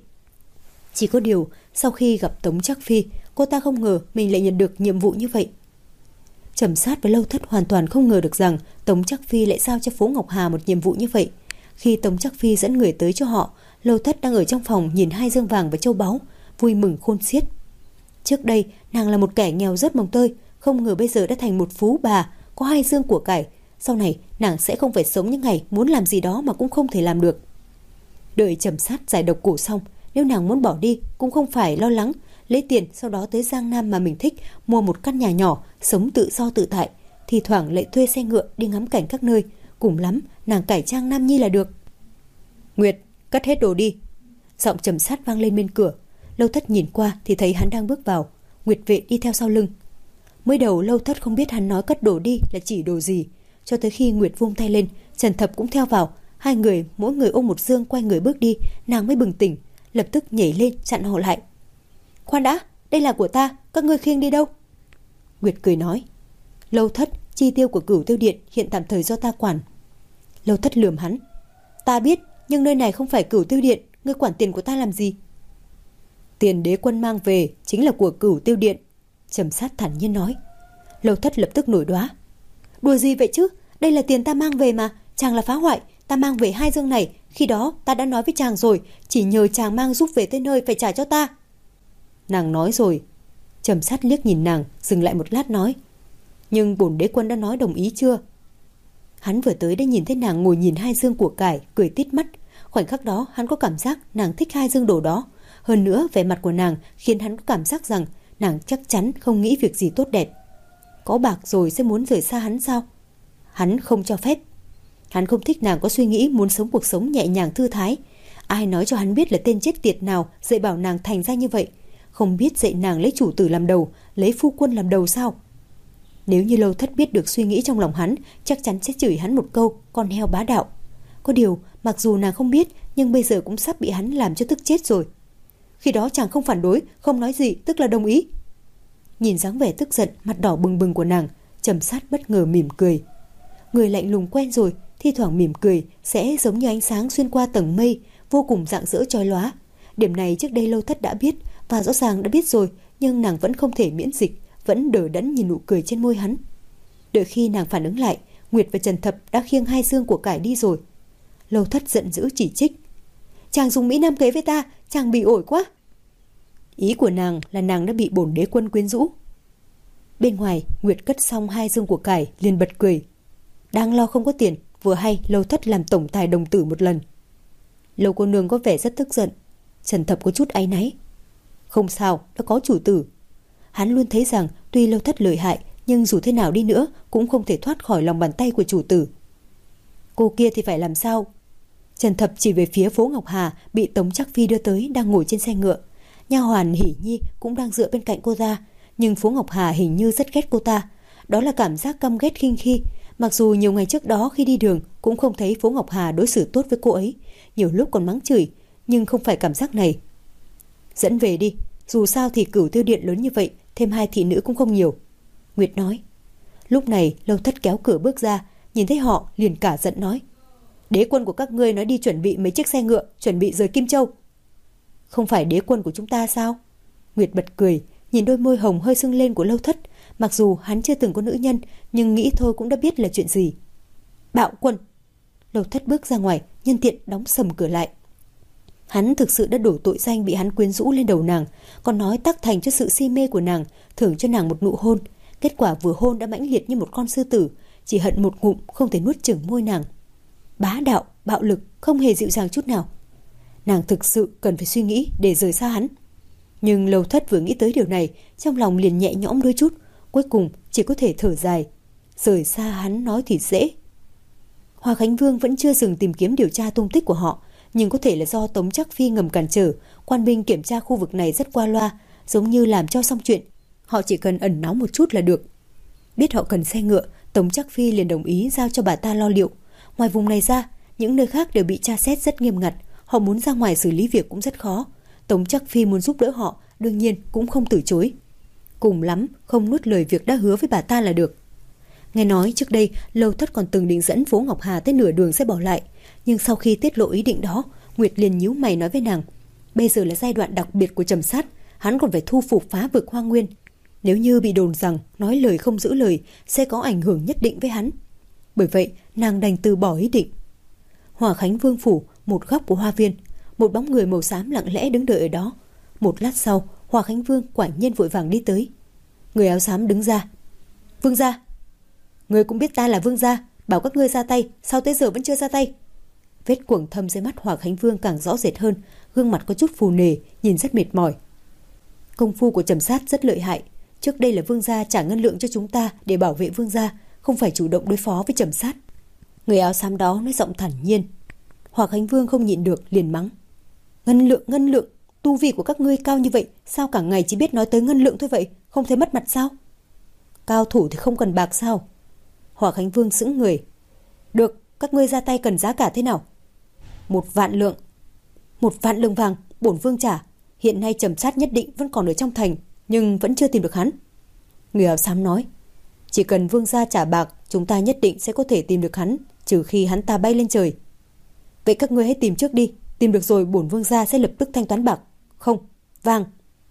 Chỉ có điều, sau khi gặp Tống Trác Phi, cô ta không ngờ mình lại nhận được nhiệm vụ như vậy. Trầm Sát và Lâu Thất hoàn toàn không ngờ được rằng Tống Trác Phi lại giao cho Phố Ngọc Hà một nhiệm vụ như vậy. Khi Tống Trác Phi dẫn người tới cho họ, Lâu Thất đang ở trong phòng nhìn hai dương vàng và châu báu, vui mừng khôn xiết. Trước đây, nàng là một kẻ nghèo rớt mồng tơi, không ngờ bây giờ đã thành một phú bà, có hai dương của cải. Sau này, nàng sẽ không phải sống những ngày muốn làm gì đó mà cũng không thể làm được. Đợi Trầm Sát giải độc cổ xong, nếu nàng muốn bỏ đi cũng không phải lo lắng, lấy tiền sau đó tới Giang Nam mà mình thích, mua một căn nhà nhỏ, sống tự do tự tại, thì thoảng lại thuê xe ngựa đi ngắm cảnh các nơi, cùng lắm nàng cải trang nam nhi là được. Nguyệt, cất hết đồ đi. Giọng Trầm Sát vang lên bên cửa. Lâu Thất nhìn qua thì thấy hắn đang bước vào, Nguyệt vệ đi theo sau lưng. Mới đầu Lâu Thất không biết hắn nói cất đồ đi là chỉ đồ gì, cho tới khi Nguyệt vung tay lên, Trần Thập cũng theo vào, hai người mỗi người ôm một dương quay người bước đi, nàng mới bừng tỉnh, lập tức nhảy lên chặn họ lại. Khoan đã, đây là của ta, các ngươi khiêng đi đâu? Nguyệt cười nói, Lâu Thất, chi tiêu của Cửu Tiêu Điện hiện tạm thời do ta quản. Lâu Thất lườm hắn, ta biết, nhưng nơi này không phải Cửu Tiêu Điện, ngươi quản tiền của ta làm gì? Tiền đế quân mang về chính là của Cửu Tiêu Điện, Trầm Sát thản nhiên nói. Lâu Thất lập tức nổi đoá, đùa gì vậy chứ, đây là tiền ta mang về mà, chàng là phá hoại, ta mang về hai dương này, khi đó ta đã nói với chàng rồi, chỉ nhờ chàng mang giúp về tới nơi phải trả cho ta. Nàng nói rồi. Trầm Sát liếc nhìn nàng, dừng lại một lát nói, nhưng bổn đế quân đã nói đồng ý chưa? Hắn vừa tới đã nhìn thấy nàng ngồi nhìn hai dương của cải, cười tít mắt. Khoảnh khắc đó hắn có cảm giác nàng thích hai dương đồ đó. Hơn nữa vẻ mặt của nàng khiến hắn có cảm giác rằng nàng chắc chắn không nghĩ việc gì tốt đẹp. Có bạc rồi sẽ muốn rời xa hắn sao? Hắn không cho phép. Hắn không thích nàng có suy nghĩ muốn sống cuộc sống nhẹ nhàng thư thái. Ai nói cho hắn biết là tên chết tiệt nào dạy bảo nàng thành ra như vậy? Không biết dạy nàng lấy chủ tử làm đầu, lấy phu quân làm đầu sao? Nếu như Lâu Thất biết được suy nghĩ trong lòng hắn, chắc chắn sẽ chửi hắn một câu con heo bá đạo. Có điều mặc dù nàng không biết, nhưng bây giờ cũng sắp bị hắn làm cho tức chết rồi. Khi đó chàng không phản đối, không nói gì, tức là đồng ý. Nhìn dáng vẻ tức giận, mặt đỏ bừng bừng của nàng, Trầm Sát bất ngờ mỉm cười. Người lạnh lùng quen rồi, thi thoảng mỉm cười sẽ giống như ánh sáng xuyên qua tầng mây, vô cùng rạng rỡ chói lóa. Điểm này trước đây Lâu Thất đã biết, Và rõ ràng đã biết rồi, nhưng nàng vẫn không thể miễn dịch, vẫn đờ đẫn nhìn nụ cười trên môi hắn. Đợi khi nàng phản ứng lại, Nguyệt và Trần Thập đã khiêng hai dương của cải đi rồi. Lâu Thất giận dữ chỉ trích: "Chàng dùng Mỹ Nam kế với ta, chàng bị ổi quá." Ý của nàng là nàng đã bị bổn đế quân quyến rũ. Bên ngoài, Nguyệt cất xong hai dương của cải liền bật cười. Đang lo không có tiền, vừa hay Lâu Thất làm tổng tài đồng tử một lần. Lâu cô nương có vẻ rất tức giận. Trần Thập có chút áy náy: "Không sao, đã có chủ tử." Hắn luôn thấy rằng tuy Lâu Thất lợi hại, nhưng dù thế nào đi nữa cũng không thể thoát khỏi lòng bàn tay của chủ tử. "Cô kia thì phải làm sao?" Trần Thập chỉ về phía Phố Ngọc Hà bị Tống Trắc Phi đưa tới, đang ngồi trên xe ngựa. Nha hoàn Hỷ Nhi cũng đang dựa bên cạnh cô ta, nhưng Phố Ngọc Hà hình như rất ghét cô ta. Đó là cảm giác căm ghét khinh khi. Mặc dù nhiều ngày trước đó khi đi đường cũng không thấy Phố Ngọc Hà đối xử tốt với cô ấy, nhiều lúc còn mắng chửi, nhưng không phải cảm giác này. "Dẫn về đi, dù sao thì Cửu Tiêu Điện lớn như vậy, thêm hai thị nữ cũng không nhiều," Nguyệt nói. Lúc này Lâu Thất kéo cửa bước ra, nhìn thấy họ liền cả giận nói: "Đế quân của các ngươi nói đi chuẩn bị mấy chiếc xe ngựa, chuẩn bị rời Kim Châu." "Không phải đế quân của chúng ta sao?" Nguyệt bật cười, nhìn đôi môi hồng hơi sưng lên của Lâu Thất. Mặc dù hắn chưa từng có nữ nhân, nhưng nghĩ thôi cũng đã biết là chuyện gì. "Bạo quân!" Lâu Thất bước ra ngoài, nhân tiện đóng sầm cửa lại. Hắn thực sự đã đổ tội danh bị hắn quyến rũ lên đầu nàng, còn nói tác thành cho sự si mê của nàng, thưởng cho nàng một nụ hôn. Kết quả vừa hôn đã mãnh liệt như một con sư tử, chỉ hận một ngụm không thể nuốt chửng môi nàng. Bá đạo, bạo lực, không hề dịu dàng chút nào. Nàng thực sự cần phải suy nghĩ để rời xa hắn. Nhưng Lâu Thất vừa nghĩ tới điều này, trong lòng liền nhẹ nhõm đôi chút, cuối cùng chỉ có thể thở dài. Rời xa hắn nói thì dễ. Hoa Khánh Vương vẫn chưa dừng tìm kiếm điều tra tung tích của họ, nhưng có thể là do Tống Trắc Phi ngầm cản trở, quan binh kiểm tra khu vực này rất qua loa, giống như làm cho xong chuyện. Họ chỉ cần ẩn náu một chút là được. Biết họ cần xe ngựa, Tống Trắc Phi liền đồng ý giao cho bà ta lo liệu. Ngoài vùng này ra, những nơi khác đều bị tra xét rất nghiêm ngặt, họ muốn ra ngoài xử lý việc cũng rất khó. Tống Trắc Phi muốn giúp đỡ họ, đương nhiên cũng không từ chối. Cùng lắm không nuốt lời việc đã hứa với bà ta là được. Nghe nói trước đây Lâu Thất còn từng định dẫn Phố Ngọc Hà tới nửa đường sẽ bỏ lại, nhưng sau khi tiết lộ ý định đó, Nguyệt liền nhíu mày nói với nàng: "Bây giờ là giai đoạn đặc biệt của Trầm Sát, hắn còn phải thu phục phá vực Hoang Nguyên. Nếu như bị đồn rằng nói lời không giữ lời, sẽ có ảnh hưởng nhất định với hắn. Bởi vậy nàng đành từ bỏ ý định." Hòa Khánh Vương phủ, một góc của hoa viên, một bóng người màu xám lặng lẽ đứng đợi ở đó. Một lát sau, Hòa Khánh Vương quả nhiên vội vàng đi tới. Người áo xám đứng ra: "Vương gia." "Ngươi cũng biết ta là Vương gia, bảo các ngươi ra tay, sao tới giờ vẫn chưa ra tay?" Vết quầng thâm dưới mắt Hòa Khánh Vương càng rõ rệt hơn, gương mặt có chút phù nề, nhìn rất mệt mỏi. "Công phu của Trầm Sát rất lợi hại, trước đây là Vương gia trả ngân lượng cho chúng ta để bảo vệ Vương gia, không phải chủ động đối phó với Trầm Sát." Người áo xám đó nói giọng thản nhiên. Hòa Khánh Vương không nhịn được liền mắng: "Ngân lượng, ngân lượng, tu vi của các ngươi cao như vậy, sao cả ngày chỉ biết nói tới ngân lượng thôi vậy, không thấy mất mặt sao?" "Cao thủ thì không cần bạc sao?" Hòa Khánh Vương sững người. "Được, các ngươi ra tay cần giá cả thế nào?" "Một vạn lượng." "Một vạn lượng vàng, bổn vương trả. Hiện nay Trầm Sát nhất định vẫn còn ở trong thành, nhưng vẫn chưa tìm được hắn." Người áo xám nói: "Chỉ cần vương gia trả bạc, chúng ta nhất định sẽ có thể tìm được hắn, trừ khi hắn ta bay lên trời." "Vậy các ngươi hãy tìm trước đi, tìm được rồi bổn vương gia sẽ lập tức thanh toán bạc." "Không, vàng."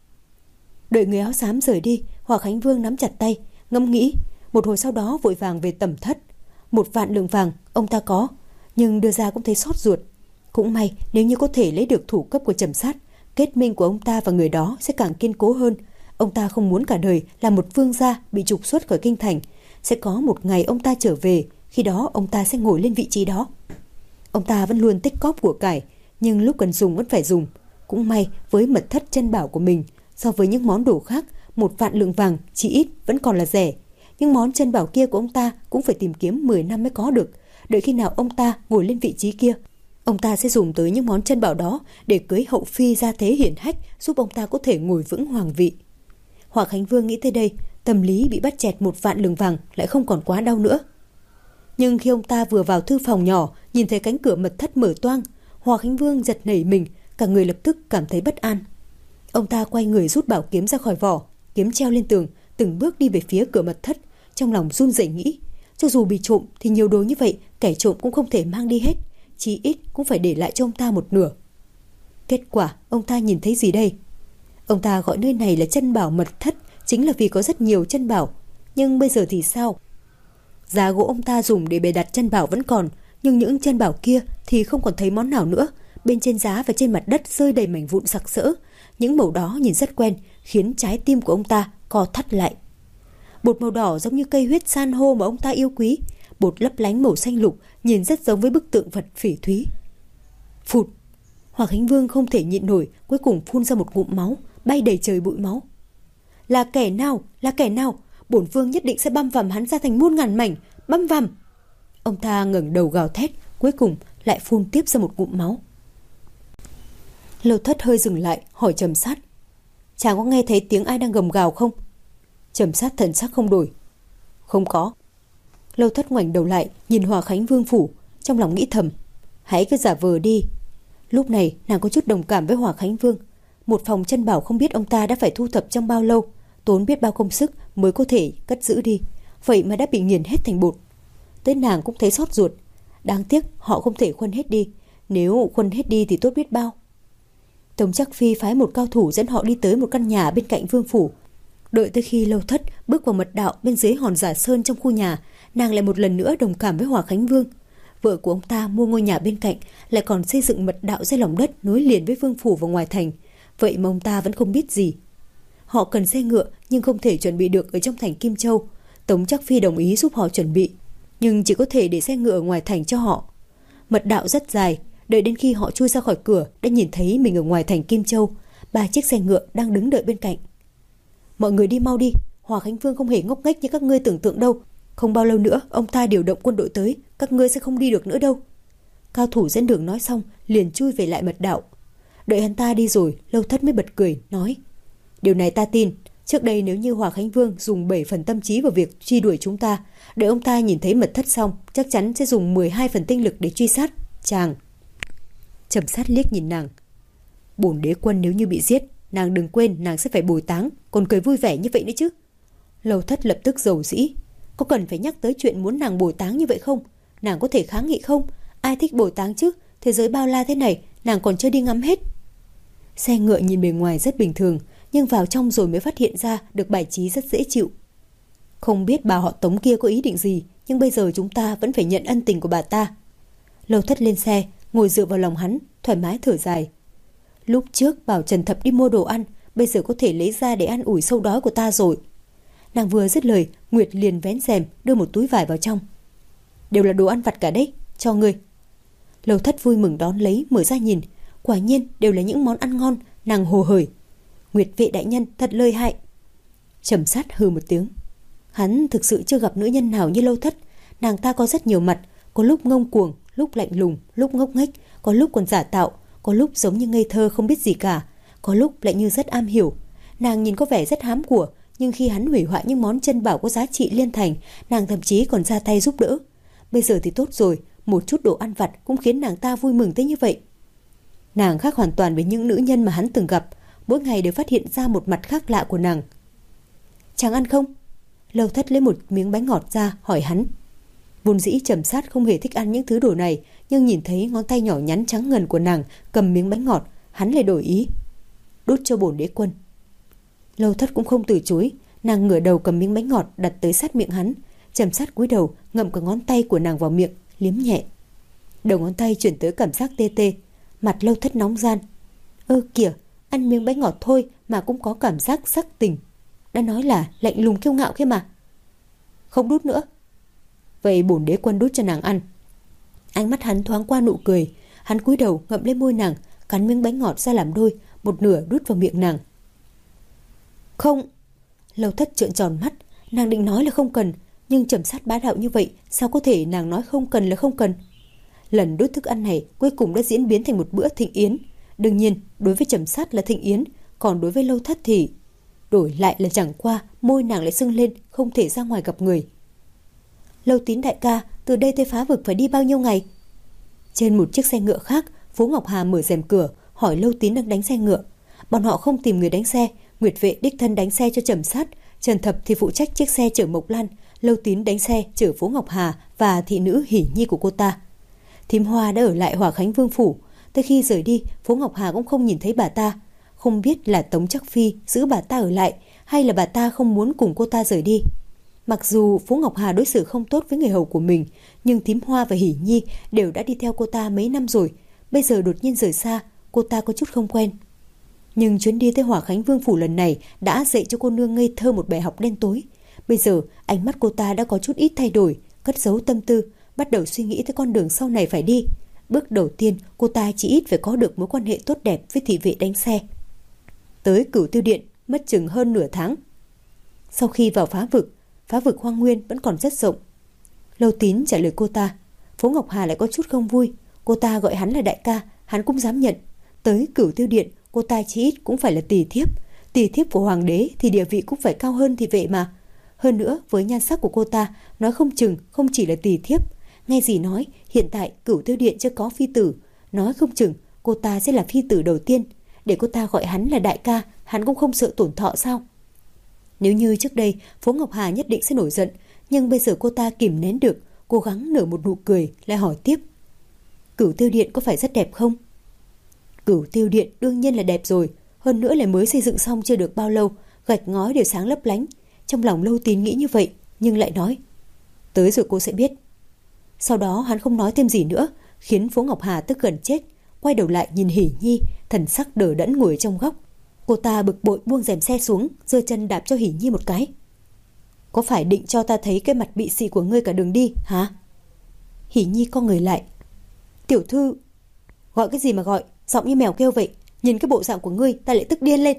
Đợi người áo xám rời đi, Hòa Khánh Vương nắm chặt tay, ngẫm nghĩ, một hồi sau đó vội vàng về tẩm thất. Một vạn lượng vàng ông ta có, nhưng đưa ra cũng thấy xót ruột. Cũng may nếu như có thể lấy được thủ cấp của Trầm Sát, kết minh của ông ta và người đó sẽ càng kiên cố hơn. Ông ta không muốn cả đời là một vương gia bị trục xuất khỏi kinh thành. Sẽ có một ngày ông ta trở về, khi đó ông ta sẽ ngồi lên vị trí đó. Ông ta vẫn luôn tích cóp của cải, nhưng lúc cần dùng vẫn phải dùng. Cũng may với mật thất chân bảo của mình, so với những món đồ khác, một vạn lượng vàng chỉ ít vẫn còn là rẻ. Nhưng món chân bảo kia của ông ta cũng phải tìm kiếm mười năm mới có được. Đợi khi nào ông ta ngồi lên vị trí kia, ông ta sẽ dùng tới những món chân bảo đó để cưới hậu phi ra thế hiển hách, giúp ông ta có thể ngồi vững hoàng vị. Hòa Khánh Vương nghĩ tới đây, tâm lý bị bắt chẹt một vạn lượng vàng lại không còn quá đau nữa. Nhưng khi ông ta vừa vào thư phòng nhỏ, nhìn thấy cánh cửa mật thất mở toang, Hòa Khánh Vương giật nảy mình, cả người lập tức cảm thấy bất an. Ông ta quay người rút bảo kiếm ra khỏi vỏ, kiếm treo lên tường, từng bước đi về phía cửa mật thất, trong lòng run rẩy nghĩ, cho dù bị trộm thì nhiều đồ như vậy kẻ trộm cũng không thể mang đi hết, chí ít cũng phải để lại cho ông ta một nửa. Kết quả ông ta nhìn thấy gì đây? Ông ta gọi nơi này là chân bảo mật thất chính là vì có rất nhiều chân bảo. Nhưng bây giờ thì sao? Giá gỗ ông ta dùng để bày đặt chân bảo vẫn còn, nhưng những chân bảo kia thì không còn thấy món nào nữa. Bên trên giá và trên mặt đất rơi đầy mảnh vụn sặc sỡ. Những màu đó nhìn rất quen, khiến trái tim của ông ta co thắt lại. Bột màu đỏ giống như cây huyết san hô mà ông ta yêu quý. Bột lấp lánh màu xanh lục, nhìn rất giống với bức tượng Phật phỉ thúy. Phụt! Hỏa Khánh Vương không thể nhịn nổi, cuối cùng phun ra một ngụm máu, bay đầy trời bụi máu. Là kẻ nào? Là kẻ nào? Bổn vương nhất định sẽ băm vằm hắn ra thành muôn ngàn mảnh, băm vằm! Ông ta ngẩng đầu gào thét, cuối cùng lại phun tiếp ra một ngụm máu. Lâu Thất hơi dừng lại, hỏi Trầm Sát: chàng có nghe thấy tiếng ai đang gầm gào không? Trầm Sát thần sắc không đổi: không có. Lâu Thất ngoảnh đầu lại, nhìn Hỏa Khánh Vương phủ, trong lòng nghĩ thầm: hãy cứ giả vờ đi. Lúc này nàng có chút đồng cảm với Hỏa Khánh Vương. Một phòng chân bảo không biết ông ta đã phải thu thập trong bao lâu, tốn biết bao công sức mới có thể cất giữ đi, vậy mà đã bị nghiền hết thành bột. Tới nàng cũng thấy xót ruột. Đáng tiếc họ không thể khuân hết đi, nếu khuân hết đi thì tốt biết bao. Tống Trắc Phi phái một cao thủ dẫn họ đi tới một căn nhà bên cạnh vương phủ. Đợi tới khi Lâu Thất bước vào mật đạo bên dưới hòn giả sơn trong khu nhà, nàng lại một lần nữa đồng cảm với Hỏa Khánh Vương. Vợ của ông ta mua ngôi nhà bên cạnh, lại còn xây dựng mật đạo dưới lòng đất nối liền với vương phủ và ngoài thành. Vậy mà ông ta vẫn không biết gì. Họ cần xe ngựa nhưng không thể chuẩn bị được ở trong thành Kim Châu. Tống Trắc Phi đồng ý giúp họ chuẩn bị, nhưng chỉ có thể để xe ngựa ở ngoài thành cho họ. Mật đạo rất dài, đợi đến khi họ chui ra khỏi cửa đã nhìn thấy mình ở ngoài thành Kim Châu. Ba chiếc xe ngựa đang đứng đợi bên cạnh. Mọi người đi mau đi, Hỏa Khánh Vương không hề ngốc nghếch như các ngươi tưởng tượng đâu. Không bao lâu nữa ông ta điều động quân đội tới, các ngươi sẽ không đi được nữa đâu. Cao thủ dẫn đường nói xong liền chui về lại mật đạo. Đợi hắn ta đi rồi, Lâu Thất mới bật cười nói: điều này ta tin. Trước đây nếu như Hỏa Khánh Vương dùng bảy phần tâm trí vào việc truy đuổi chúng ta, đợi ông ta nhìn thấy mật thất xong chắc chắn sẽ dùng mười hai phần tinh lực để truy sát chàng. Trầm Sát liếc nhìn nàng: bổn đế quân nếu như bị giết, nàng đừng quên nàng sẽ phải bồi táng, còn cười vui vẻ như vậy nữa chứ. Lâu Thất lập tức rầu rĩ: có cần phải nhắc tới chuyện muốn nàng bồi táng như vậy không? Nàng có thể kháng nghị không? Ai thích bồi táng chứ? Thế giới bao la thế này, nàng còn chưa đi ngắm hết. Xe ngựa nhìn bề ngoài rất bình thường, nhưng vào trong rồi mới phát hiện ra được bài trí rất dễ chịu. Không biết bà họ Tống kia có ý định gì, nhưng bây giờ chúng ta vẫn phải nhận ân tình của bà ta. Lâu Thất lên xe, ngồi dựa vào lòng hắn, thoải mái thở dài. Lúc trước bảo Trần Thập đi mua đồ ăn, bây giờ có thể lấy ra để ăn ủi sâu đói của ta rồi. Nàng vừa dứt lời, Nguyệt liền vén rèm đưa một túi vải vào trong. Đều là đồ ăn vặt cả đấy, cho ngươi. Lâu Thất vui mừng đón lấy, mở ra nhìn, quả nhiên đều là những món ăn ngon. Nàng hồ hởi: Nguyệt vệ đại nhân thật lợi hại. Trầm Sát hừ một tiếng. Hắn thực sự chưa gặp nữ nhân nào như Lâu Thất. Nàng ta có rất nhiều mặt, có lúc ngông cuồng, lúc lạnh lùng, lúc ngốc nghếch, có lúc còn giả tạo, có lúc giống như ngây thơ không biết gì cả, có lúc lại như rất am hiểu. Nàng nhìn có vẻ rất hám của, nhưng khi hắn hủy hoại những món chân bảo có giá trị liên thành, nàng thậm chí còn ra tay giúp đỡ. Bây giờ thì tốt rồi, một chút đồ ăn vặt cũng khiến nàng ta vui mừng tới như vậy. Nàng khác hoàn toàn với những nữ nhân mà hắn từng gặp, mỗi ngày đều phát hiện ra một mặt khác lạ của nàng. Chàng ăn không? Lâu Thất lấy một miếng bánh ngọt ra hỏi hắn. Vốn dĩ Trầm Sát không hề thích ăn những thứ đồ này, nhưng nhìn thấy ngón tay nhỏ nhắn trắng ngần của nàng cầm miếng bánh ngọt, hắn lại đổi ý. Đút cho bổn đế quân. Lâu Thất cũng không từ chối, nàng ngửa đầu cầm miếng bánh ngọt đặt tới sát miệng hắn. Trầm Sát cúi đầu ngậm cả ngón tay của nàng vào miệng, liếm nhẹ. Đầu ngón tay chuyển tới cảm giác tê tê, mặt Lâu Thất nóng gian. Ơ kìa, ăn miếng bánh ngọt thôi mà cũng có cảm giác sắc tình. Đã nói là lạnh lùng kiêu ngạo kia mà. Không đút nữa. Vậy bổn đế quân đút cho nàng ăn. Ánh mắt hắn thoáng qua nụ cười. Hắn cúi đầu ngậm lên môi nàng, cắn miếng bánh ngọt ra làm đôi, một nửa đút vào miệng nàng. Không. Lâu Thất trợn tròn mắt. Nàng định nói là không cần, nhưng Trầm Sát bá đạo như vậy, sao có thể nàng nói không cần là không cần. Lần đút thức ăn này cuối cùng đã diễn biến thành một bữa thịnh yến. Đương nhiên đối với Trầm Sát là thịnh yến, còn đối với Lâu Thất thì đổi lại là chẳng qua môi nàng lại sưng lên, không thể ra ngoài gặp người. Lâu Tín đại ca, từ đây tới Phá Vực phải đi bao nhiêu ngày? Trên một chiếc xe ngựa khác, Phố Ngọc Hà mở rèm cửa hỏi Lâu Tín đang đánh xe ngựa. Bọn họ không tìm người đánh xe, Nguyệt vệ đích thân đánh xe cho Trầm Sát, Trần Thập thì phụ trách chiếc xe chở Mộc Lan, Lâu Tín đánh xe chở Phố Ngọc Hà và thị nữ Hỉ Nhi của cô ta. Thím Hoa đã ở lại Hỏa Khánh Vương phủ, tới khi rời đi, Phố Ngọc Hà cũng không nhìn thấy bà ta. không biết là Tống Trắc Phi giữ bà ta ở lại hay là bà ta không muốn cùng cô ta rời đi. Mặc dù Phố Ngọc Hà đối xử không tốt với người hầu của mình, nhưng Thím Hoa và Hỷ Nhi đều đã đi theo cô ta mấy năm rồi. Bây giờ đột nhiên rời xa, cô ta có chút không quen. Nhưng chuyến đi tới Hỏa Khánh Vương Phủ lần này đã dạy cho cô nương ngây thơ một bài học đen tối. Bây giờ ánh mắt cô ta đã có chút ít thay đổi, cất giấu tâm tư, bắt đầu suy nghĩ tới con đường sau này phải đi. Bước đầu tiên, cô ta chỉ ít phải có được mối quan hệ tốt đẹp với thị vệ đánh xe. Tới Cửu Tiêu Điện mất chừng hơn nửa tháng. Sau khi vào phá vực, phá vực hoang nguyên vẫn còn rất rộng. Lâu Tín trả lời cô ta. Phố Ngọc Hà lại có chút không vui. Cô ta gọi hắn là đại ca, hắn cũng dám nhận. Tới Cửu Tiêu Điện, cô ta chỉ ít cũng phải là tỳ thiếp. Tỳ thiếp của hoàng đế thì địa vị cũng phải cao hơn thị vệ mà. Hơn nữa, với nhan sắc của cô ta, nói không chừng không chỉ là tỳ thiếp. Nghe gì nói, hiện tại Cửu Tiêu Điện chưa có phi tử. Nói không chừng cô ta sẽ là phi tử đầu tiên. Để cô ta gọi hắn là đại ca, hắn cũng không sợ tổn thọ sao? Nếu như trước đây Phố Ngọc Hà nhất định sẽ nổi giận, nhưng bây giờ cô ta kìm nén được, cố gắng nở một nụ cười, lại hỏi tiếp. Cửu Tiêu Điện có phải rất đẹp không? Cửu Tiêu Điện đương nhiên là đẹp rồi, hơn nữa là mới xây dựng xong chưa được bao lâu, gạch ngói đều sáng lấp lánh. Trong lòng Lâu Tín nghĩ như vậy, nhưng lại nói, tới rồi cô sẽ biết. Sau đó hắn không nói thêm gì nữa, khiến Phố Ngọc Hà tức gần chết, quay đầu lại nhìn Hỷ Nhi, thần sắc đờ đẫn ngồi trong góc. Cô ta bực bội buông rèm xe xuống, giơ chân đạp cho Hỷ Nhi một cái. Có phải định cho ta thấy cái mặt bị xị của ngươi cả đường đi, hả? Hỷ Nhi co người lại. Tiểu thư... Gọi cái gì mà gọi, giọng như mèo kêu vậy. Nhìn cái bộ dạng của ngươi ta lại tức điên lên.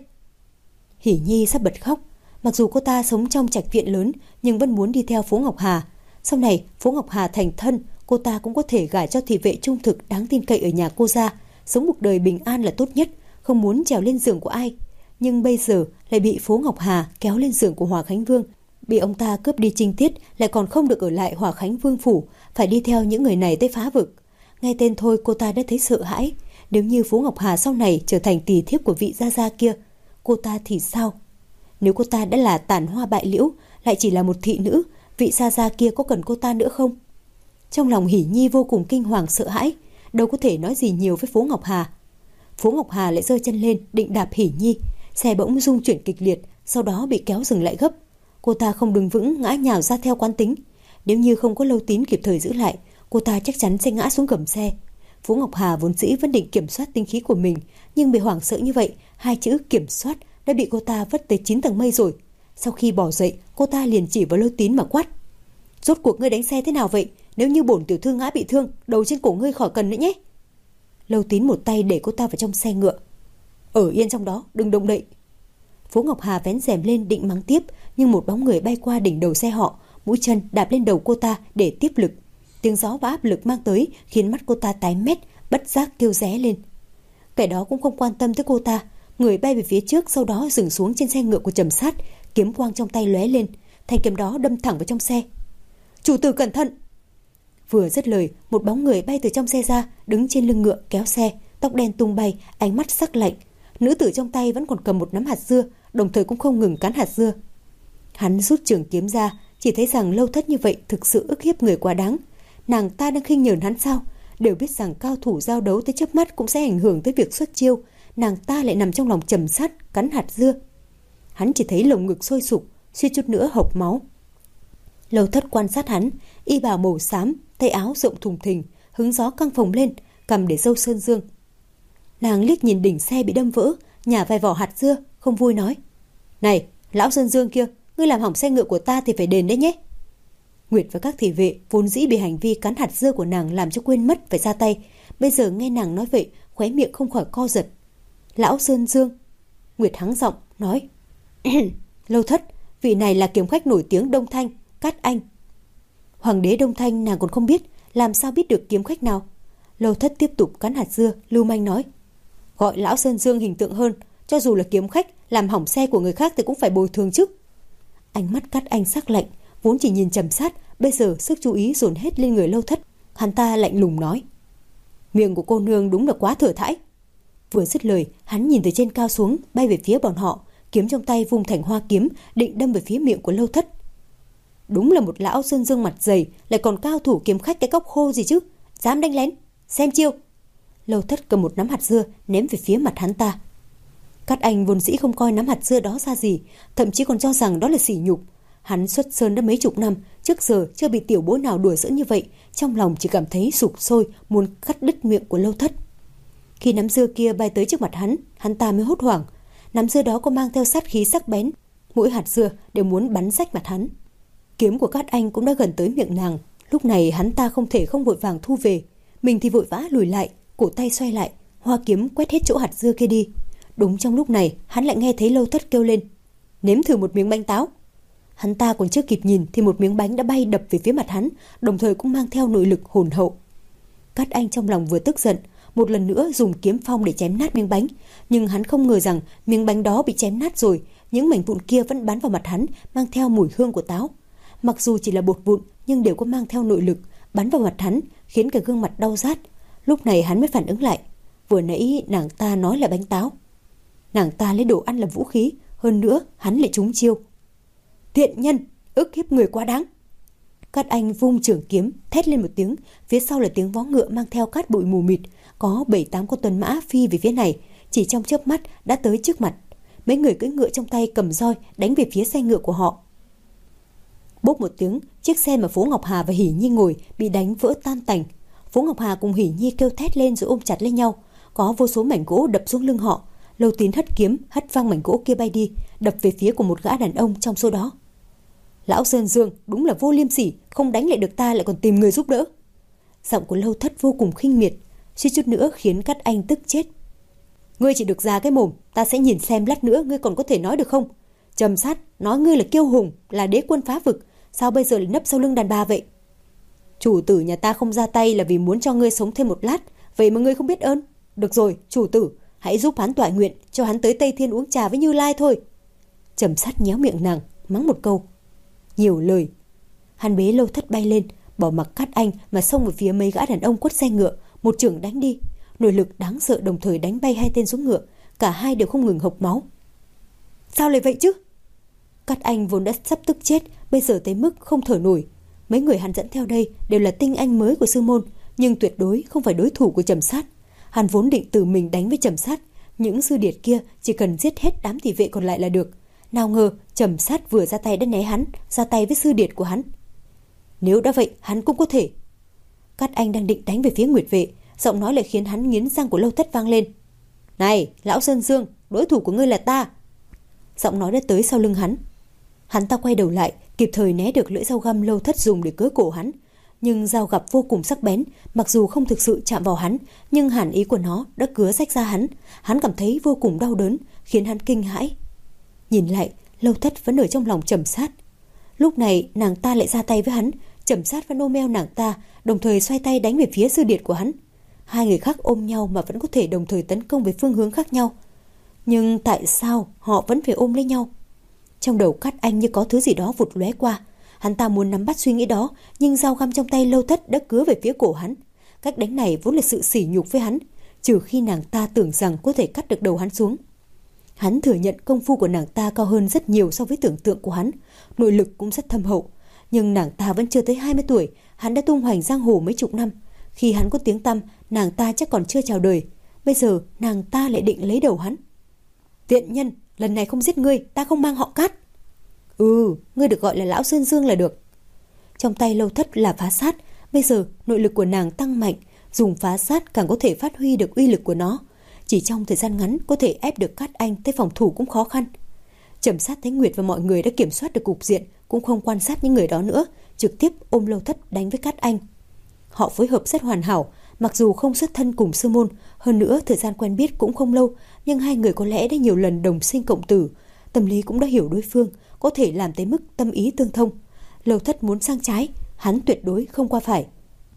Hỷ Nhi sắp bật khóc. Mặc dù cô ta sống trong trạch viện lớn, nhưng vẫn muốn đi theo Phố Ngọc Hà. Sau này Phố Ngọc Hà thành thân, cô ta cũng có thể gả cho thị vệ trung thực đáng tin cậy ở nhà cô ra. Sống một đời bình an là tốt nhất, không muốn trèo lên giường của ai. Nhưng bây giờ lại bị Phố Ngọc Hà kéo lên giường của Hỏa Khánh Vương, bị ông ta cướp đi trinh tiết, lại còn không được ở lại Hỏa Khánh Vương phủ, phải đi theo những người này tới phá vực. Nghe tên thôi cô ta đã thấy sợ hãi. Nếu như Phố Ngọc Hà sau này trở thành tỳ thiếp của vị gia gia kia, cô ta thì sao? Nếu cô ta đã là tàn hoa bại liễu, lại chỉ là một thị nữ, vị gia gia kia có cần cô ta nữa không? Trong lòng Hỷ Nhi vô cùng kinh hoàng sợ hãi, đâu có thể nói gì nhiều với Phố Ngọc Hà. Phố Ngọc Hà lại giơ chân lên định đạp Hỷ Nhi, xe bỗng rung chuyển kịch liệt, sau đó bị kéo dừng lại gấp. Cô ta không đứng vững, ngã nhào ra theo quán tính. Nếu như không có Lâu Tín kịp thời giữ lại, cô ta chắc chắn sẽ ngã xuống gầm xe. Phố Ngọc Hà vốn dĩ vẫn định kiểm soát tinh khí của mình, nhưng bị hoảng sợ như vậy, hai chữ kiểm soát đã bị cô ta vất tới chín tầng mây rồi. Sau khi bỏ dậy, cô ta liền chỉ vào Lâu Tín mà quát. Rốt cuộc ngươi đánh xe thế nào vậy? Nếu như bổn tiểu thư ngã bị thương, đầu trên cổ ngươi khỏi cần nữa nhé. Lâu Tín một tay để cô ta vào trong xe ngựa. Ở yên trong đó, đừng động đậy. Phố Ngọc Hà vén rèm lên định mắng tiếp, nhưng một bóng người bay qua đỉnh đầu xe họ, mũi chân đạp lên đầu cô ta để tiếp lực. Tiếng gió và áp lực mang tới khiến mắt cô ta tái mét, bất giác kêu ré lên. Kẻ đó cũng không quan tâm tới cô ta, người bay về phía trước, sau đó dừng xuống trên xe ngựa của Trầm Sát, kiếm quang trong tay lóe lên, thanh kiếm đó đâm thẳng vào trong xe. Chủ tử cẩn thận! Vừa dứt lời, một bóng người bay từ trong xe ra, đứng trên lưng ngựa kéo xe, tóc đen tung bay, ánh mắt sắc lạnh. Nữ tử trong tay vẫn còn cầm một nắm hạt dưa, đồng thời cũng không ngừng cắn hạt dưa. Hắn rút trường kiếm ra, chỉ thấy rằng Lâu Thất như vậy thực sự ức hiếp người quá đáng. Nàng ta đang khinh nhờn hắn sao? Đều biết rằng cao thủ giao đấu tới chớp mắt cũng sẽ ảnh hưởng tới việc xuất chiêu, nàng ta lại nằm trong lòng Trầm Sát cắn hạt dưa. Hắn chỉ thấy lồng ngực sôi sục, suýt chút nữa hộc máu. Lâu Thất quan sát hắn, y bào màu xám, tay áo rộng thùng thình, hứng gió căng phồng lên, cầm để râu sơn dương. Nàng liếc nhìn đỉnh xe bị đâm vỡ, nhả vài vỏ hạt dưa, không vui nói: "Này, lão sơn dương kia, ngươi làm hỏng xe ngựa của ta thì phải đền đấy nhé." Nguyệt và các thị vệ vốn dĩ bị hành vi cắn hạt dưa của nàng làm cho quên mất phải ra tay, bây giờ nghe nàng nói vậy, khóe miệng không khỏi co giật. "Lão Sơn Dương." Nguyệt hắng giọng nói: "Lâu Thất, vị này là kiếm khách nổi tiếng Đông Thanh, Cát Anh." Hoàng đế Đông Thanh nàng còn không biết, làm sao biết được kiếm khách nào? Lâu Thất tiếp tục cắn hạt dưa, lưu manh nói: "Gọi lão Sơn Dương hình tượng hơn, cho dù là kiếm khách làm hỏng xe của người khác thì cũng phải bồi thường chứ." Ánh mắt Cát Anh sắc lạnh, vốn chỉ nhìn Trầm Sát, bây giờ sức chú ý dồn hết lên người Lâu Thất. Hắn ta lạnh lùng nói: "Miệng của cô nương đúng là quá thừa thãi." Vừa dứt lời, hắn nhìn từ trên cao xuống, bay về phía bọn họ, kiếm trong tay vung thành hoa kiếm, định đâm về phía miệng của Lâu Thất. Đúng là một lão Sơn Dương mặt dày, lại còn cao thủ kiếm khách cái cóc khô gì chứ, dám đánh lén, xem chiêu. Lâu Thất cầm một nắm hạt dưa ném về phía mặt hắn ta. Cát Anh vốn dĩ không coi nắm hạt dưa đó ra gì, thậm chí còn cho rằng đó là sỉ nhục. Hắn xuất sơn đã mấy chục năm, trước giờ chưa bị tiểu bối nào đùa giỡn như vậy, trong lòng chỉ cảm thấy sục sôi, muốn cắt đứt miệng của Lâu Thất. Khi nắm dưa kia bay tới trước mặt hắn, hắn ta mới hốt hoảng. Nắm dưa đó có mang theo sát khí sắc bén, mỗi hạt dưa đều muốn bắn rách mặt hắn. Kiếm của Cát Anh cũng đã gần tới miệng nàng, lúc này hắn ta không thể không vội vàng thu về, mình thì vội vã lùi lại, cổ tay xoay lại, hoa kiếm quét hết chỗ hạt dưa kia đi. Đúng trong lúc này, hắn lại nghe thấy Lâu Thất kêu lên: "Nếm thử một miếng bánh táo." Hắn ta còn chưa kịp nhìn thì một miếng bánh đã bay đập về phía mặt hắn, đồng thời cũng mang theo nội lực hồn hậu. Cát Anh trong lòng vừa tức giận, một lần nữa dùng kiếm phong để chém nát miếng bánh, nhưng hắn không ngờ rằng miếng bánh đó bị chém nát rồi, những mảnh vụn kia vẫn bắn vào mặt hắn, mang theo mùi hương của táo. Mặc dù chỉ là bột vụn nhưng đều có mang theo nội lực, bắn vào mặt hắn, khiến cả gương mặt đau rát. Lúc này hắn mới phản ứng lại, vừa nãy nàng ta nói là bánh táo. Nàng ta lấy đồ ăn làm vũ khí, hơn nữa hắn lại trúng chiêu. Tiện nhân, ức hiếp người quá đáng. Cát Anh vung trường kiếm, thét lên một tiếng, phía sau là tiếng vó ngựa mang theo cát bụi mù mịt, có bảy tám con tuần mã phi về phía này, chỉ trong chớp mắt đã tới trước mặt. Mấy người cưỡi ngựa trong tay cầm roi đánh về phía xe ngựa của họ. Bốp một tiếng, chiếc xe mà Phố Ngọc Hà và Hỷ Nhi ngồi bị đánh vỡ tan tành. Phố Ngọc Hà cùng Hỷ Nhi kêu thét lên rồi ôm chặt lên nhau, có vô số mảnh gỗ đập xuống lưng họ. Lâu Tín hất kiếm, hất văng mảnh gỗ kia bay đi, đập về phía của một gã đàn ông trong số đó. Lão Sơn Dương đúng là vô liêm sỉ, không đánh lại được ta lại còn tìm người giúp đỡ. Giọng của Lâu Thất vô cùng khinh miệt, suýt chút nữa khiến Cát Anh tức chết. Ngươi chỉ được ra cái mồm, ta sẽ nhìn xem lát nữa ngươi còn có thể nói được không. Trầm Sát nói ngươi là kiêu hùng, là đế quân phá vực, sao bây giờ lại nấp sau lưng đàn bà vậy? Chủ tử nhà ta không ra tay là vì muốn cho ngươi sống thêm một lát, vậy mà ngươi không biết ơn. Được rồi, chủ tử, hãy giúp hắn toại nguyện, cho hắn tới Tây Thiên uống trà với Như Lai thôi. Trầm Sát nhéo miệng nàng, mắng một câu. Nhiều lời. Hắn bế Lâu Thất bay lên, bỏ mặc Cát Anh mà xông về phía mấy gã đàn ông quất xe ngựa, một chưởng đánh đi. Nội lực đáng sợ đồng thời đánh bay hai tên xuống ngựa, cả hai đều không ngừng hộc máu. Sao lại vậy chứ? Cát Anh vốn đã sắp tức chết, bây giờ tới mức không thở nổi. Mấy người hắn dẫn theo đây đều là tinh anh mới của sư môn, nhưng tuyệt đối không phải đối thủ của Trầm Sát. Hắn vốn định tự mình đánh với Trầm Sát, những sư điệt kia chỉ cần giết hết đám thị vệ còn lại là được. Nào ngờ Trầm Sát vừa ra tay đã né hắn, ra tay với sư điệt của hắn. Nếu đã vậy, hắn cũng có thể. Cát Anh đang định đánh về phía Nguyệt Vệ, giọng nói lại khiến hắn nghiến răng của Lâu Thất vang lên. Này, lão Sơn Dương, đối thủ của ngươi là ta. Giọng nói đã tới sau lưng hắn. Hắn ta quay đầu lại, kịp thời né được lưỡi dao găm Lâu Thất dùng để cứa cổ hắn. Nhưng dao gặp vô cùng sắc bén, mặc dù không thực sự chạm vào hắn, nhưng hàn ý của nó đã cứa rách ra hắn. Hắn cảm thấy vô cùng đau đớn, khiến hắn kinh hãi. Nhìn lại, Lâu Thất vẫn ở trong lòng Trầm Sát. Lúc này nàng ta lại ra tay với hắn, Trầm Sát vẫn ôm eo nàng ta, đồng thời xoay tay đánh về phía sư điệt của hắn. Hai người khác ôm nhau mà vẫn có thể đồng thời tấn công về phương hướng khác nhau. Nhưng tại sao họ vẫn phải ôm lấy nhau? Trong đầu Cát Anh như có thứ gì đó vụt lóe qua. Hắn ta muốn nắm bắt suy nghĩ đó, nhưng dao găm trong tay Lâu Thất đã cứa về phía cổ hắn. Cách đánh này vốn là sự sỉ nhục với hắn, trừ khi nàng ta tưởng rằng có thể cắt được đầu hắn xuống. Hắn thừa nhận công phu của nàng ta cao hơn rất nhiều so với tưởng tượng của hắn, nội lực cũng rất thâm hậu. Nhưng nàng ta vẫn chưa tới hai mươi tuổi, hắn đã tung hoành giang hồ mấy chục năm. Khi hắn có tiếng tăm, nàng ta chắc còn chưa chào đời. Bây giờ nàng ta lại định lấy đầu hắn. Tiện nhân, lần này không giết ngươi, ta không mang họ Cát. Ừ, ngươi được gọi là lão Sơn Dương là được. Trong tay Lâu Thất là phá sát, bây giờ nội lực của nàng tăng mạnh, dùng phá sát càng có thể phát huy được uy lực của nó. Chỉ trong thời gian ngắn có thể ép được Cát Anh tới phòng thủ cũng khó khăn. Trầm Sát thấy Nguyệt và mọi người đã kiểm soát được cục diện, cũng không quan sát những người đó nữa, trực tiếp ôm Lâu Thất đánh với Cát Anh. Họ phối hợp rất hoàn hảo, mặc dù không xuất thân cùng sư môn, hơn nữa thời gian quen biết cũng không lâu, nhưng hai người có lẽ đã nhiều lần đồng sinh cộng tử, tâm lý cũng đã hiểu đối phương, có thể làm tới mức tâm ý tương thông. Lâu Thất muốn sang trái, hắn tuyệt đối không qua phải.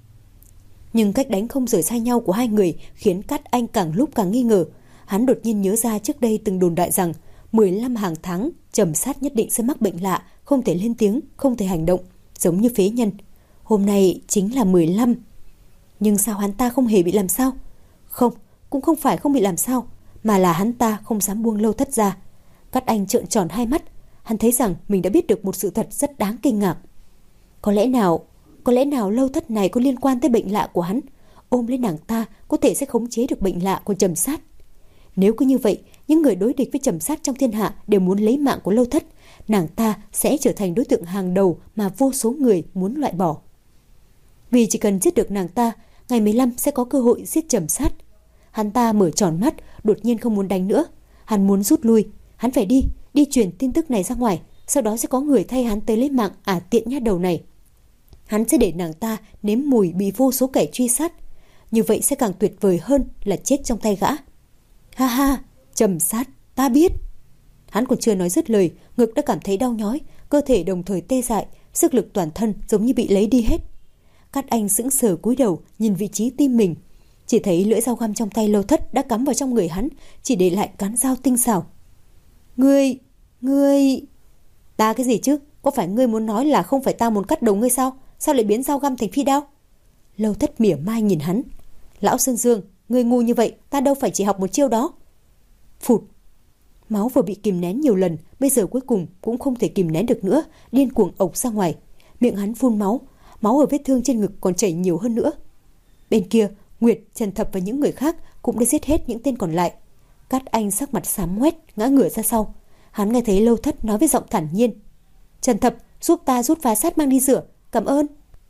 Nhưng cách đánh không rời xa nhau của hai người khiến Cát Anh càng lúc càng nghi ngờ. Hắn đột nhiên nhớ ra trước đây từng đồn đại rằng mười lăm hàng tháng Trầm Sát nhất định sẽ mắc bệnh lạ, không thể lên tiếng, không thể hành động, giống như phế nhân. Hôm nay chính là mười lăm. Nhưng sao hắn ta không hề bị làm sao? Không, cũng không phải không bị làm sao, mà là hắn ta không dám buông Lâu Thất ra. Cát Anh trợn tròn hai mắt, hắn thấy rằng mình đã biết được một sự thật rất đáng kinh ngạc. Có lẽ nào, có lẽ nào Lâu Thất này có liên quan tới bệnh lạ của hắn, ôm lấy nàng ta có thể sẽ khống chế được bệnh lạ của Trầm Sát. Nếu cứ như vậy, những người đối địch với Trầm Sát trong thiên hạ đều muốn lấy mạng của Lâu Thất. Nàng ta sẽ trở thành đối tượng hàng đầu mà vô số người muốn loại bỏ. Vì chỉ cần giết được nàng ta, ngày mười lăm sẽ có cơ hội giết Trầm Sát. Hắn ta mở tròn mắt, đột nhiên không muốn đánh nữa. Hắn muốn rút lui. Hắn phải đi, đi truyền tin tức này ra ngoài. Sau đó sẽ có người thay hắn tới lấy mạng ả tiện nhát đầu này. Hắn sẽ để nàng ta nếm mùi bị vô số kẻ truy sát. Như vậy sẽ càng tuyệt vời hơn là chết trong tay gã. Ha ha, Trầm Sát, ta biết. Hắn còn chưa nói dứt lời, ngực đã cảm thấy đau nhói, cơ thể đồng thời tê dại, sức lực toàn thân giống như bị lấy đi hết. Cát Anh sững sờ cúi đầu nhìn vị trí tim mình, chỉ thấy lưỡi dao găm trong tay Lâu Thất đã cắm vào trong người hắn, chỉ để lại cán dao tinh xảo. Ngươi, ngươi... Ta cái gì chứ? Có phải ngươi muốn nói là không phải ta muốn cắt đầu ngươi sao? Sao lại biến dao găm thành phi đao? Lâu Thất mỉa mai nhìn hắn. Lão Sơn Dương, ngươi ngu như vậy, ta đâu phải chỉ học một chiêu đó. Phụt. Máu vừa bị kìm nén nhiều lần, bây giờ cuối cùng cũng không thể kìm nén được nữa, điên cuồng ộc ra ngoài. Miệng hắn phun máu, máu ở vết thương trên ngực còn chảy nhiều hơn nữa. Bên kia, Nguyệt, Trần Thập và những người khác cũng đã giết hết những tên còn lại. Cát Anh sắc mặt xám ngoét, ngã ngửa ra sau. Hắn nghe thấy Lâu Thất nói với giọng thản nhiên: Trần Thập, giúp ta rút phá sát mang đi rửa, cảm ơn.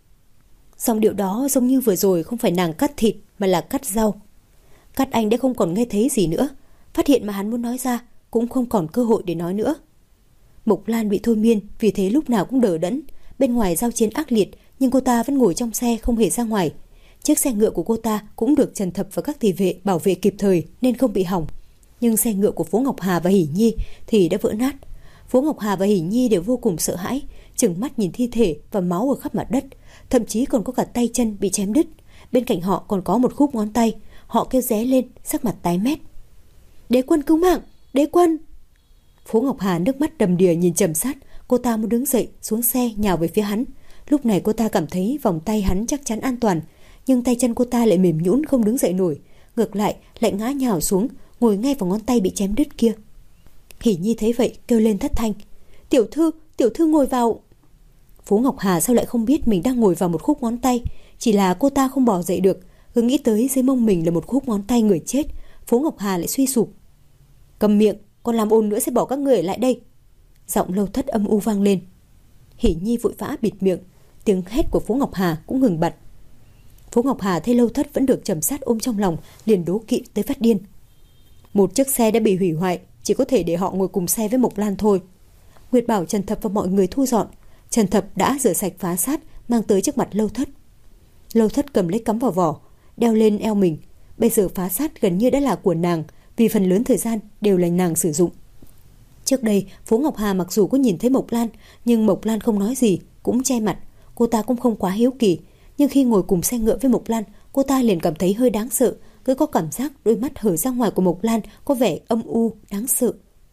Giọng điệu đó giống như vừa rồi không phải nàng cắt thịt mà là cắt rau. Cát Anh đã không còn nghe thấy gì nữa, phát hiện mà hắn muốn nói ra cũng không còn cơ hội để nói nữa. Mộc Lan bị thôi miên, vì thế lúc nào cũng đờ đẫn. Bên ngoài giao chiến ác liệt, nhưng cô ta vẫn ngồi trong xe không hề ra ngoài. Chiếc xe ngựa của cô ta cũng được Trần Thập và các thị vệ bảo vệ kịp thời nên không bị hỏng. Nhưng xe ngựa của Phố Ngọc Hà và Hỷ Nhi thì đã vỡ nát. Phố Ngọc Hà và Hỷ Nhi đều vô cùng sợ hãi, trừng mắt nhìn thi thể và máu ở khắp mặt đất, thậm chí còn có cả tay chân bị chém đứt. Bên cạnh họ còn có một khúc ngón tay. Họ kêu ré lên, sắc mặt tái mét. Đế quân cứu mạng, đế quân! Phố Ngọc Hà nước mắt đầm đìa nhìn Trầm Sát. Cô ta muốn đứng dậy xuống xe nhào về phía hắn. Lúc này cô ta cảm thấy vòng tay hắn chắc chắn an toàn, nhưng tay chân cô ta lại mềm nhũn không đứng dậy nổi, ngược lại lại ngã nhào xuống, ngồi ngay vào ngón tay bị chém đứt kia. Hỷ Nhi thấy vậy kêu lên thất thanh: Tiểu thư, tiểu thư ngồi vào. Phố Ngọc Hà sao lại không biết mình đang ngồi vào một khúc ngón tay, chỉ là cô ta không bò dậy được. Cứ nghĩ tới dưới mông mình là một khúc ngón tay người chết, Phố Ngọc Hà lại suy sụp. Cầm miệng, còn làm ồn nữa sẽ bỏ các người ở lại đây. Giọng Lâu Thất âm u vang lên. Hỷ Nhi vội vã bịt miệng, tiếng hét của Phố Ngọc Hà cũng ngừng bặt. Phố Ngọc Hà thấy Lâu Thất vẫn được Trầm Sát ôm trong lòng, liền đố kỵ tới phát điên. Một chiếc xe đã bị hủy hoại, chỉ có thể để họ ngồi cùng xe với Mộc Lan thôi. Nguyệt bảo Trần Thập và mọi người thu dọn. Trần Thập đã rửa sạch phá sát, mang tới trước mặt Lâu Thất. Lâu Thất cầm lấy cắm vào vỏ, đeo lên eo mình. Bây giờ phá sát gần như đã là của nàng, vì phần lớn thời gian đều là nàng sử dụng. Trước đây, Phố Ngọc Hà mặc dù có nhìn thấy Mộc Lan, nhưng Mộc Lan không nói gì, cũng che mặt. Cô ta cũng không quá hiếu kỳ, nhưng khi ngồi cùng xe ngựa với Mộc Lan, cô ta liền cảm thấy hơi đáng sợ, cứ có cảm giác đôi mắt hở ra ngoài của Mộc Lan có vẻ âm u, đáng sợ.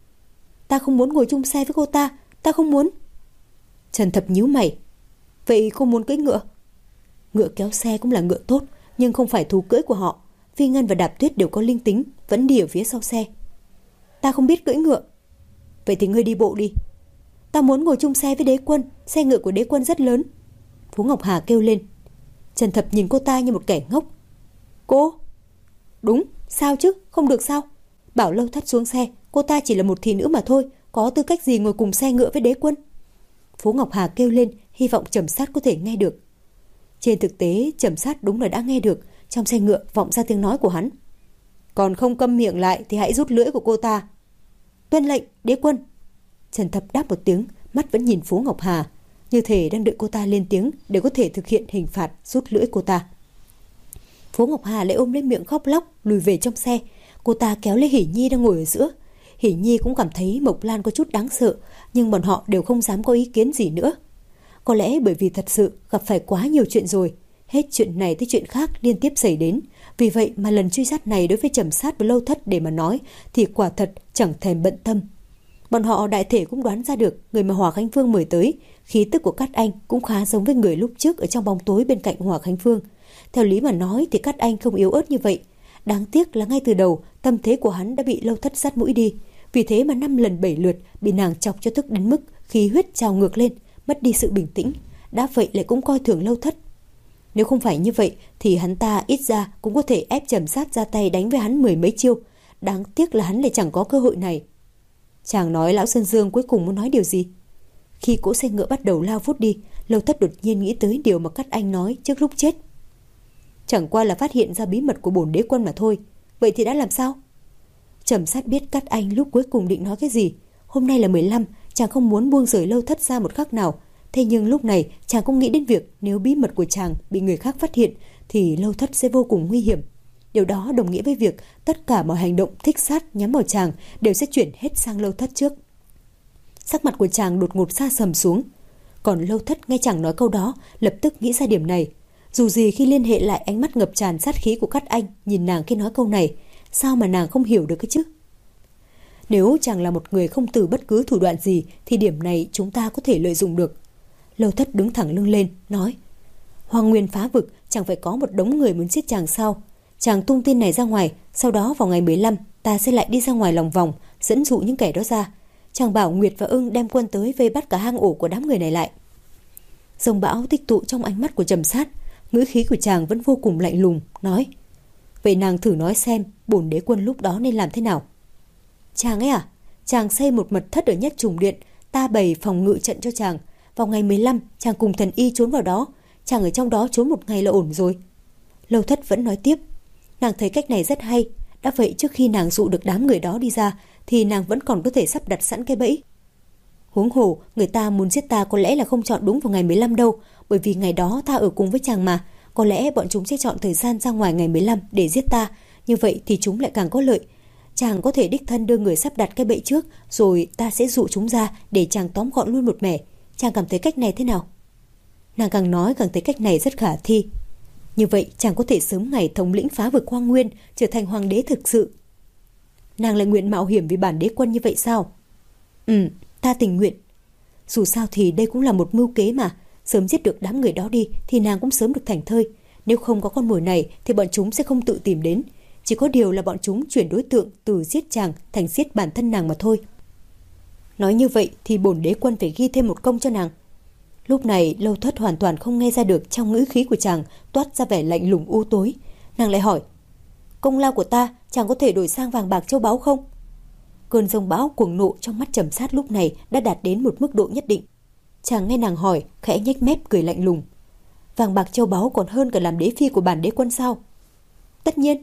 Ta không muốn ngồi chung xe với cô ta, ta không muốn. Trần Thập nhíu mày. Vậy không muốn cưỡi ngựa? Ngựa kéo xe cũng là ngựa tốt, nhưng không phải thú cưỡi của họ. Phi Ngân và Đạp Tuyết đều có linh tính, vẫn đi ở phía sau xe. Ta không biết cưỡi ngựa. Vậy thì ngươi đi bộ đi. Ta muốn ngồi chung xe với đế quân, xe ngựa của đế quân rất lớn. Phú Ngọc Hà kêu lên. Trần Thập nhìn cô ta như một kẻ ngốc. Cô? Đúng, sao chứ, không được sao? Bảo Lâu Thất xuống xe, cô ta chỉ là một thị nữ mà thôi, có tư cách gì ngồi cùng xe ngựa với đế quân? Phú Ngọc Hà kêu lên, hy vọng Trầm Sát có thể nghe được. Trên thực tế, Trầm Sát đúng là đã nghe được. Trong xe ngựa vọng ra tiếng nói của hắn. Còn không câm miệng lại thì hãy rút lưỡi của cô ta. Tuân lệnh, đế quân. Trần Thập đáp một tiếng, mắt vẫn nhìn Phú Ngọc Hà, như thể đang đợi cô ta lên tiếng để có thể thực hiện hình phạt rút lưỡi cô ta. Phú Ngọc Hà lại ôm lấy miệng khóc lóc lùi về trong xe. Cô ta kéo lấy Hỷ Nhi đang ngồi ở giữa. Hỷ Nhi cũng cảm thấy Mộc Lan có chút đáng sợ, nhưng bọn họ đều không dám có ý kiến gì nữa. Có lẽ bởi vì thật sự gặp phải quá nhiều chuyện rồi, hết chuyện này tới chuyện khác liên tiếp xảy đến. Vì vậy mà lần truy sát này đối với Trầm Sát và Lâu Thất để mà nói thì quả thật chẳng thèm bận tâm. Bọn họ đại thể cũng đoán ra được người mà Hỏa Khánh Phương mời tới, khí tức của Cát Anh cũng khá giống với người lúc trước ở trong bóng tối bên cạnh Hỏa Khánh Phương. Theo lý mà nói thì Cát Anh không yếu ớt như vậy. Đáng tiếc là ngay từ đầu tâm thế của hắn đã bị Lâu Thất sát mũi đi. Vì thế mà năm lần bảy lượt bị nàng chọc cho tức đến mức khí huyết trào ngược lên, mất đi sự bình tĩnh. Đã vậy lại cũng coi thường Lâu Thất. Nếu không phải như vậy thì hắn ta ít ra cũng có thể ép Trầm Sát ra tay đánh với hắn mười mấy chiêu. Đáng tiếc là hắn lại chẳng có cơ hội này. Chàng nói lão Sơn Dương cuối cùng muốn nói điều gì? Khi cỗ xe ngựa bắt đầu lao vút đi, Lâu Thất đột nhiên nghĩ tới điều mà Cát Anh nói trước lúc chết. Chẳng qua là phát hiện ra bí mật của bổn đế quân mà thôi. Vậy thì đã làm sao? Trầm Sát biết Cát Anh lúc cuối cùng định nói cái gì. Hôm nay là mười lăm, chàng không muốn buông rời Lâu Thất ra một khắc nào. Thế nhưng lúc này chàng không nghĩ đến việc nếu bí mật của chàng bị người khác phát hiện thì Lâu Thất sẽ vô cùng nguy hiểm. Điều đó đồng nghĩa với việc tất cả mọi hành động thích sát nhắm vào chàng đều sẽ chuyển hết sang Lâu Thất trước. Sắc mặt của chàng đột ngột sa sầm xuống. Còn Lâu Thất nghe chàng nói câu đó, lập tức nghĩ ra điểm này. Dù gì khi liên hệ lại ánh mắt ngập tràn sát khí của Cát Anh nhìn nàng khi nói câu này, sao mà nàng không hiểu được cái chứ? Nếu chàng là một người không từ bất cứ thủ đoạn gì thì điểm này chúng ta có thể lợi dụng được. Lâu Thất đứng thẳng lưng lên, nói: Hoang Nguyên phá vực, chẳng phải có một đống người muốn giết chàng sao? Chàng tung tin này ra ngoài, sau đó vào ngày mười lăm ta sẽ lại đi ra ngoài lòng vòng, dẫn dụ những kẻ đó ra. Chàng bảo Nguyệt và Ưng đem quân tới vây bắt cả hang ổ của đám người này lại. Dòng bão tích tụ trong ánh mắt của Trầm Sát, ngữ khí của chàng vẫn vô cùng lạnh lùng, nói: Vậy nàng thử nói xem bổn đế quân lúc đó nên làm thế nào? Chàng ấy à? Chàng xây một mật thất ở Nhất Trùng Điện, ta bày phòng ngự trận cho chàng. Vào ngày mười lăm chàng cùng thần y trốn vào đó, chàng ở trong đó trốn một ngày là ổn rồi. Lâu Thất vẫn nói tiếp: Nàng thấy cách này rất hay. Đã vậy trước khi nàng dụ được đám người đó đi ra thì nàng vẫn còn có thể sắp đặt sẵn cái bẫy. Huống hồ người ta muốn giết ta có lẽ là không chọn đúng vào ngày mười lăm đâu, bởi vì ngày đó ta ở cùng với chàng mà. Có lẽ bọn chúng sẽ chọn thời gian ra ngoài ngày mười lăm để giết ta. Như vậy thì chúng lại càng có lợi. Chàng có thể đích thân đưa người sắp đặt cái bẫy trước, rồi ta sẽ dụ chúng ra để chàng tóm gọn luôn một mẻ. Chàng cảm thấy cách này thế nào? Nàng càng nói càng thấy cách này rất khả thi. Như vậy chàng có thể sớm ngày thống lĩnh phá vực Hoang Nguyên, trở thành hoàng đế thực sự. Nàng lại nguyện mạo hiểm vì bản đế quân như vậy sao? Ừ, ta tình nguyện. Dù sao thì đây cũng là một mưu kế mà. Sớm giết được đám người đó đi thì nàng cũng sớm được thành thơi. Nếu không có con mồi này thì bọn chúng sẽ không tự tìm đến. Chỉ có điều là bọn chúng chuyển đối tượng từ giết chàng thành giết bản thân nàng mà thôi. Nói như vậy thì bổn đế quân phải ghi thêm một công cho nàng. Lúc này Lâu Thất hoàn toàn không nghe ra được trong ngữ khí của chàng toát ra vẻ lạnh lùng u tối. Nàng lại hỏi: Công lao của ta chàng có thể đổi sang vàng bạc châu báu không? Cơn giông bão cuồng nộ trong mắt Trầm Sát lúc này đã đạt đến một mức độ nhất định. Chàng nghe nàng hỏi, khẽ nhếch mép cười lạnh lùng: Vàng bạc châu báu còn hơn cả làm đế phi của bản đế quân sao? Tất nhiên.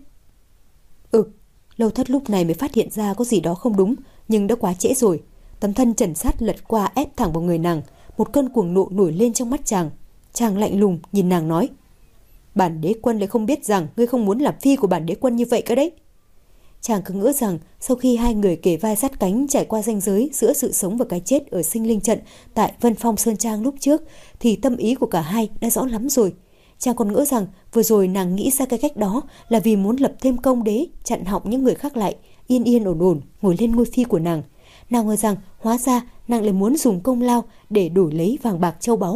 Ừ. Lâu Thất lúc này mới phát hiện ra có gì đó không đúng, nhưng đã quá trễ rồi. Tấm thân Trần Sát lật qua ép thẳng vào người nàng. Một cơn cuồng nộ nổi lên trong mắt chàng. Chàng lạnh lùng nhìn nàng nói: Bản đế quân lại không biết rằng ngươi không muốn làm phi của bản đế quân như vậy cơ đấy. Chàng cứ ngỡ rằng sau khi hai người kề vai sát cánh trải qua ranh giới giữa sự sống và cái chết ở sinh linh trận tại Vân Phong Sơn Trang lúc trước thì tâm ý của cả hai đã rõ lắm rồi. Chàng còn ngỡ rằng vừa rồi nàng nghĩ ra cái cách đó là vì muốn lập thêm công đế, chặn họng những người khác lại, yên yên ổn ổn ngồi lên ngôi phi của nàng. Nào ngờ rằng hóa ra nàng lại muốn dùng công lao để đổi lấy vàng bạc châu báu.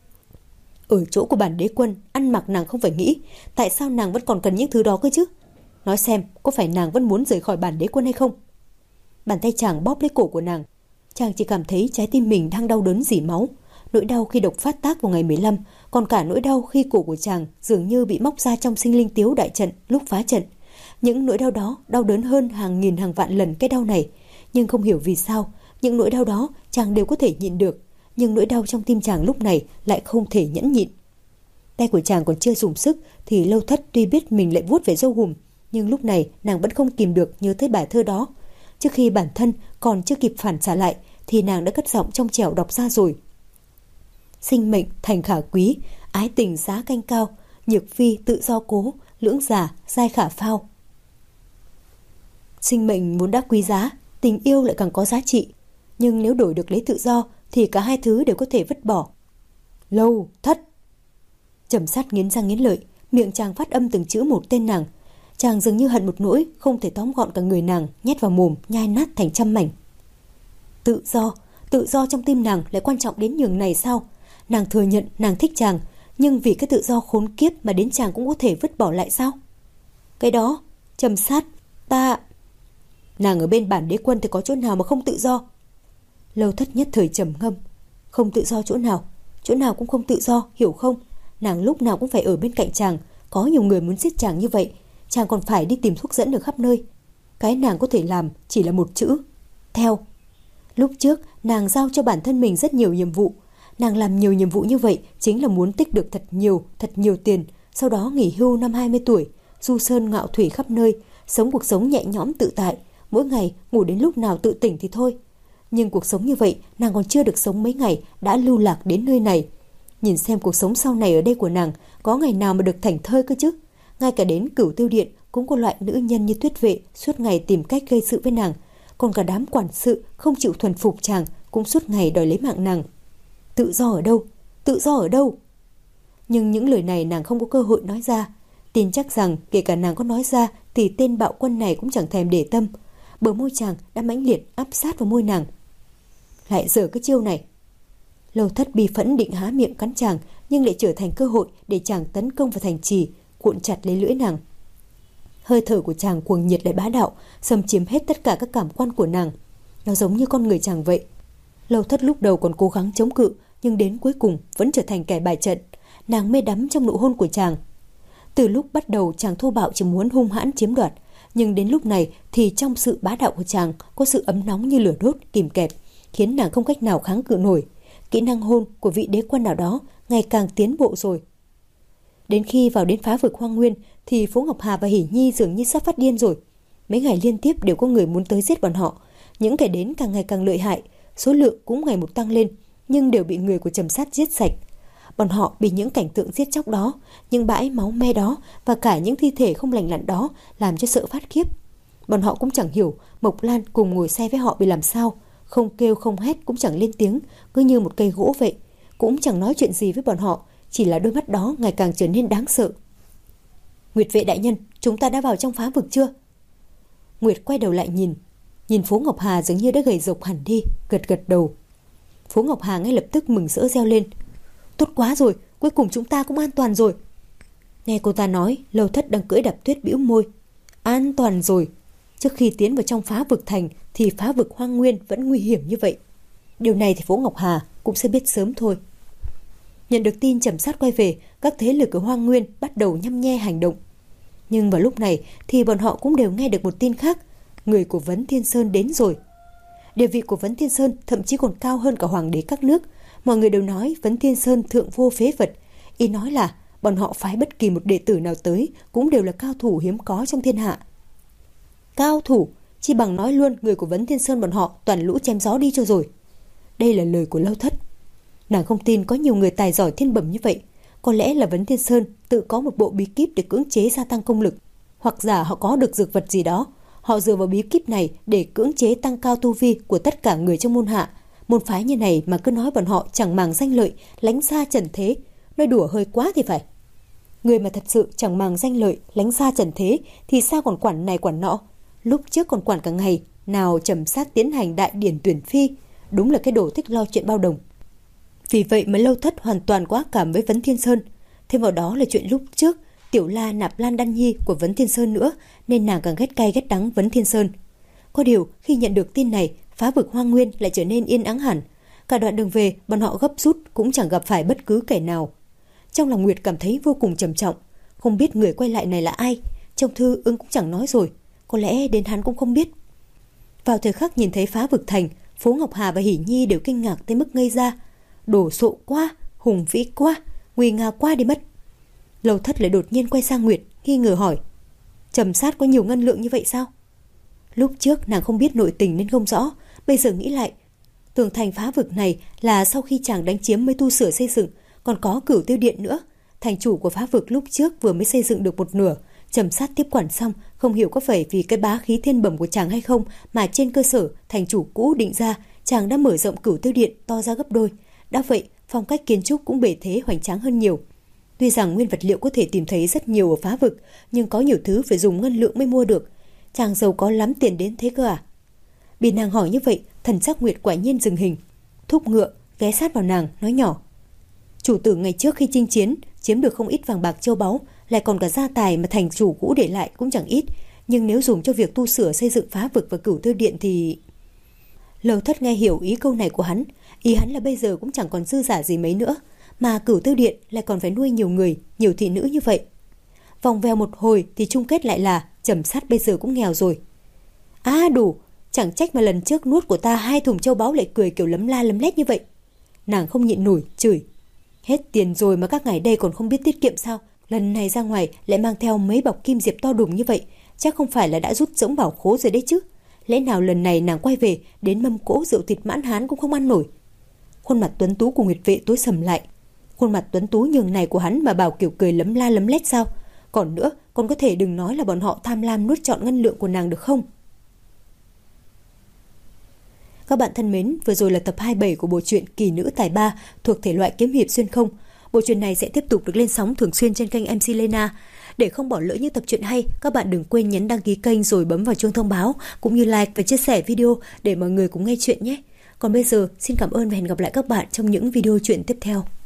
Ở chỗ của bản đế quân, ăn mặc nàng không phải nghĩ, tại sao nàng vẫn còn cần những thứ đó cơ chứ? Nói xem, có phải nàng vẫn muốn rời khỏi bản đế quân hay không? Bàn tay chàng bóp lấy cổ của nàng. Chàng chỉ cảm thấy trái tim mình đang đau đớn rỉ máu. Nỗi đau khi độc phát tác vào ngày mười lăm, còn cả nỗi đau khi cổ của chàng dường như bị móc ra trong sinh linh tiếu đại trận lúc phá trận. Những nỗi đau đó đau đớn hơn hàng nghìn hàng vạn lần cái đau này. Nhưng không hiểu vì sao, những nỗi đau đó chàng đều có thể nhịn được, nhưng nỗi đau trong tim chàng lúc này lại không thể nhẫn nhịn. Tay của chàng còn chưa dùng sức thì Lâu Thất tuy biết mình lại vuốt về râu hùm, nhưng lúc này nàng vẫn không kìm được nhớ tới bài thơ đó. Trước khi bản thân còn chưa kịp phản xạ lại thì nàng đã cất giọng trong trẻo đọc ra rồi: Sinh mệnh thành khả quý, ái tình giá canh cao, nhược phi tự do cố, lưỡng giả giai khả phao. Sinh mệnh vốn đã quý giá, tình yêu lại càng có giá trị, nhưng nếu đổi được lấy tự do thì cả hai thứ đều có thể vứt bỏ. Lâu Thất. Trầm Sát nghiến răng nghiến lợi, miệng chàng phát âm từng chữ một tên nàng. Chàng dường như hận một nỗi không thể tóm gọn cả người nàng nhét vào mồm nhai nát thành trăm mảnh. Tự do, tự do trong tim nàng lại quan trọng đến nhường này sao? Nàng thừa nhận nàng thích chàng, nhưng vì cái tự do khốn kiếp mà đến chàng cũng có thể vứt bỏ lại sao? Cái đó, Trầm Sát, ta... Nàng ở bên bản đế quân thì có chỗ nào mà không tự do? Lâu Thất nhất thời trầm ngâm. Không tự do chỗ nào? Chỗ nào cũng không tự do, hiểu không? Nàng lúc nào cũng phải ở bên cạnh chàng. Có nhiều người muốn giết chàng như vậy, chàng còn phải đi tìm thuốc dẫn ở khắp nơi. cái nàng có thể làm chỉ là một chữ: theo. Lúc trước nàng giao cho bản thân mình rất nhiều nhiệm vụ. Nàng làm nhiều nhiệm vụ như vậy chính là muốn tích được thật nhiều, thật nhiều tiền, sau đó nghỉ hưu năm hai mươi tuổi, du sơn ngạo thủy khắp nơi, sống cuộc sống nhẹ nhõm tự tại, mỗi ngày ngủ đến lúc nào tự tỉnh thì thôi. Nhưng cuộc sống như vậy nàng còn chưa được sống mấy ngày đã lưu lạc đến nơi này. Nhìn xem cuộc sống sau này ở đây của nàng có ngày nào mà được thảnh thơi cơ chứ. Ngay cả đến Cửu Tiêu Điện cũng có loại nữ nhân như Tuyết Vệ suốt ngày tìm cách gây sự với nàng. Còn cả đám quản sự không chịu thuần phục chàng cũng suốt ngày đòi lấy mạng nàng. Tự do ở đâu? Tự do ở đâu? Nhưng những lời này nàng không có cơ hội nói ra. Tin chắc rằng kể cả nàng có nói ra thì tên bạo quân này cũng chẳng thèm để tâm. Bờ môi chàng đã mãnh liệt áp sát vào môi nàng. Lại giở cái chiêu này. Lâu Thất bi phẫn định há miệng cắn chàng, nhưng lại trở thành cơ hội để chàng tấn công vào thành trì, cuộn chặt lấy lưỡi nàng. Hơi thở của chàng cuồng nhiệt lại bá đạo, xâm chiếm hết tất cả các cảm quan của nàng. Nó giống như con người chàng vậy. Lâu Thất lúc đầu còn cố gắng chống cự, nhưng đến cuối cùng vẫn trở thành kẻ bại trận. Nàng mê đắm trong nụ hôn của chàng. Từ lúc bắt đầu chàng thô bạo chỉ muốn hung hãn chiếm đoạt, nhưng đến lúc này thì trong sự bá đạo của chàng có sự ấm nóng như lửa đốt kìm kẹp, khiến nàng không cách nào kháng cự nổi. Kỹ năng hôn của vị đế quân nào đó ngày càng tiến bộ rồi. Đến khi vào đến phá vực Hoang Nguyên thì Phố Ngọc Hà và Hỷ Nhi dường như sắp phát điên rồi. Mấy ngày liên tiếp đều có người muốn tới giết bọn họ. Những kẻ đến càng ngày càng lợi hại, số lượng cũng ngày một tăng lên, nhưng đều bị người của Trầm Sát giết sạch. Bọn họ bị những cảnh tượng giết chóc đó, những bãi máu me đó và cả những thi thể không lành lặn đó làm cho sợ phát khiếp. Bọn họ cũng chẳng hiểu Mộc Lan cùng ngồi xe với họ bị làm sao, không kêu không hét cũng chẳng lên tiếng, cứ như một cây gỗ vậy, cũng chẳng nói chuyện gì với bọn họ, chỉ là đôi mắt đó ngày càng trở nên đáng sợ. Nguyệt vệ đại nhân, chúng ta đã vào trong phá vực chưa? Nguyệt quay đầu lại nhìn, nhìn Phố Ngọc Hà dường như đã gầy rộc hẳn đi, gật gật đầu. Phố Ngọc Hà ngay lập tức mừng rỡ reo lên. Tốt quá rồi, cuối cùng chúng ta cũng an toàn rồi. Nghe cô ta nói, Lâu Thất đang cưỡi Đạp Tuyết bĩu môi. An toàn rồi. Trước khi tiến vào trong phá vực thành thì phá vực Hoang Nguyên vẫn nguy hiểm như vậy. Điều này thì Phố Ngọc Hà cũng sẽ biết sớm thôi. Nhận được tin Trầm Sát quay về, các thế lực ở Hoang Nguyên bắt đầu nhăm nhe hành động. Nhưng vào lúc này thì bọn họ cũng đều nghe được một tin khác. Người của Vấn Thiên Sơn đến rồi. Địa vị của Vấn Thiên Sơn thậm chí còn cao hơn cả hoàng đế các nước. Mọi người đều nói Vấn Thiên Sơn thượng vô phế vật. Ý nói là bọn họ phái bất kỳ một đệ tử nào tới cũng đều là cao thủ hiếm có trong thiên hạ. Cao thủ, chỉ bằng nói luôn người của Vấn Thiên Sơn bọn họ toàn lũ chém gió đi cho rồi. Đây là lời của Lâu Thất. Nàng không tin có nhiều người tài giỏi thiên bẩm như vậy. Có lẽ là Vấn Thiên Sơn tự có một bộ bí kíp để cưỡng chế gia tăng công lực, hoặc giả họ có được dược vật gì đó. Họ dựa vào bí kíp này để cưỡng chế tăng cao tu vi của tất cả người trong môn hạ. Môn phái như này mà cứ nói bọn họ chẳng màng danh lợi, lánh xa trần thế, nói đùa hơi quá thì phải. Người mà thật sự chẳng màng danh lợi, lánh xa trần thế thì sao còn quản này quản nọ. Lúc trước còn quản cả ngày, nào Trầm Sát tiến hành đại điển tuyển phi, đúng là cái đồ thích lo chuyện bao đồng. Vì vậy mà Lâu Thất hoàn toàn có ác cảm với Vấn Thiên Sơn. Thêm vào đó là chuyện lúc trước Tiểu La nạp Lan Đan Nhi của Vấn Thiên Sơn nữa, nên nàng càng ghét cay ghét đắng Vấn Thiên Sơn. Có điều khi nhận được tin này, phá vực Hoang Nguyên lại trở nên yên ắng hẳn. Cả đoạn đường về bọn họ gấp rút cũng chẳng gặp phải bất cứ kẻ nào. Trong lòng Nguyệt cảm thấy vô cùng trầm trọng, không biết người quay lại này là ai. Trong thư ưng cũng chẳng nói rồi, có lẽ đến hắn cũng không biết. Vào thời khắc nhìn thấy phá vực thành, Phố Ngọc Hà và Hỷ Nhi đều kinh ngạc tới mức ngây ra. Đổ sộ quá, hùng vĩ quá, nguy nga quá đi mất. Lâu Thất lại đột nhiên quay sang Nguyệt, nghi ngờ hỏi: Trầm Sát có nhiều ngân lượng như vậy sao? Lúc trước nàng không biết nội tình nên không rõ, bây giờ nghĩ lại, tường thành phá vực này là sau khi chàng đánh chiếm mới tu sửa xây dựng, còn có Cửu Tiêu Điện nữa. Thành chủ của phá vực lúc trước vừa mới xây dựng được một nửa, Trầm Sát tiếp quản xong, không hiểu có phải vì cái bá khí thiên bẩm của chàng hay không mà trên cơ sở thành chủ cũ định ra, chàng đã mở rộng Cửu Tiêu Điện to ra gấp đôi. Đã vậy, phong cách kiến trúc cũng bề thế hoành tráng hơn nhiều. Tuy rằng nguyên vật liệu có thể tìm thấy rất nhiều ở phá vực, nhưng có nhiều thứ phải dùng ngân lượng mới mua được. Chàng giàu có lắm tiền đến thế cơ à? Bị nàng hỏi như vậy, thần sắc Nguyệt quả nhiên dừng hình, thúc ngựa ghé sát vào nàng nói nhỏ: Chủ tử ngày trước khi chinh chiến chiếm được không ít vàng bạc châu báu, lại còn cả gia tài mà thành chủ cũ để lại cũng chẳng ít, nhưng nếu dùng cho việc tu sửa xây dựng phá vực và Cửu Tiêu Điện thì... Lâu Thất nghe hiểu ý câu này của hắn. Ý hắn là bây giờ cũng chẳng còn dư giả gì mấy nữa, mà Cửu Tiêu Điện lại còn phải nuôi nhiều người, nhiều thị nữ như vậy. Vòng vèo một hồi thì chung kết lại là Trầm Sát bây giờ cũng nghèo rồi. À đủ, chẳng trách mà lần trước nuốt của ta hai thùng châu báu lại cười kiểu lấm la lấm lét như vậy. Nàng không nhịn nổi, chửi. Hết tiền rồi mà các ngài đây còn không biết tiết kiệm sao? Lần này ra ngoài lại mang theo mấy bọc kim diệp to đùng như vậy, chắc không phải là đã rút rỗng bảo khố rồi đấy chứ. Lẽ nào lần này nàng quay về đến mâm cỗ rượu thịt mãn hán cũng không ăn nổi. Khuôn mặt tuấn tú của Nguyệt Vệ tối sầm lại. Khuôn mặt tuấn tú nhường này của hắn mà bảo kiểu cười lấm la lấm lét sao? Còn nữa, con có thể đừng nói là bọn họ tham lam nuốt trọn ngân lượng của nàng được không? Các bạn thân mến, vừa rồi là tập hai mươi bảy của bộ truyện Kỳ Nữ Tài Ba thuộc thể loại kiếm hiệp xuyên không. Bộ truyện này sẽ tiếp tục được lên sóng thường xuyên trên kênh em xê Lena. Để không bỏ lỡ những tập truyện hay, các bạn đừng quên nhấn đăng ký kênh rồi bấm vào chuông thông báo, cũng như like và chia sẻ video để mọi người cùng nghe chuyện nhé. Còn bây giờ, xin cảm ơn và hẹn gặp lại các bạn trong những video truyện tiếp theo.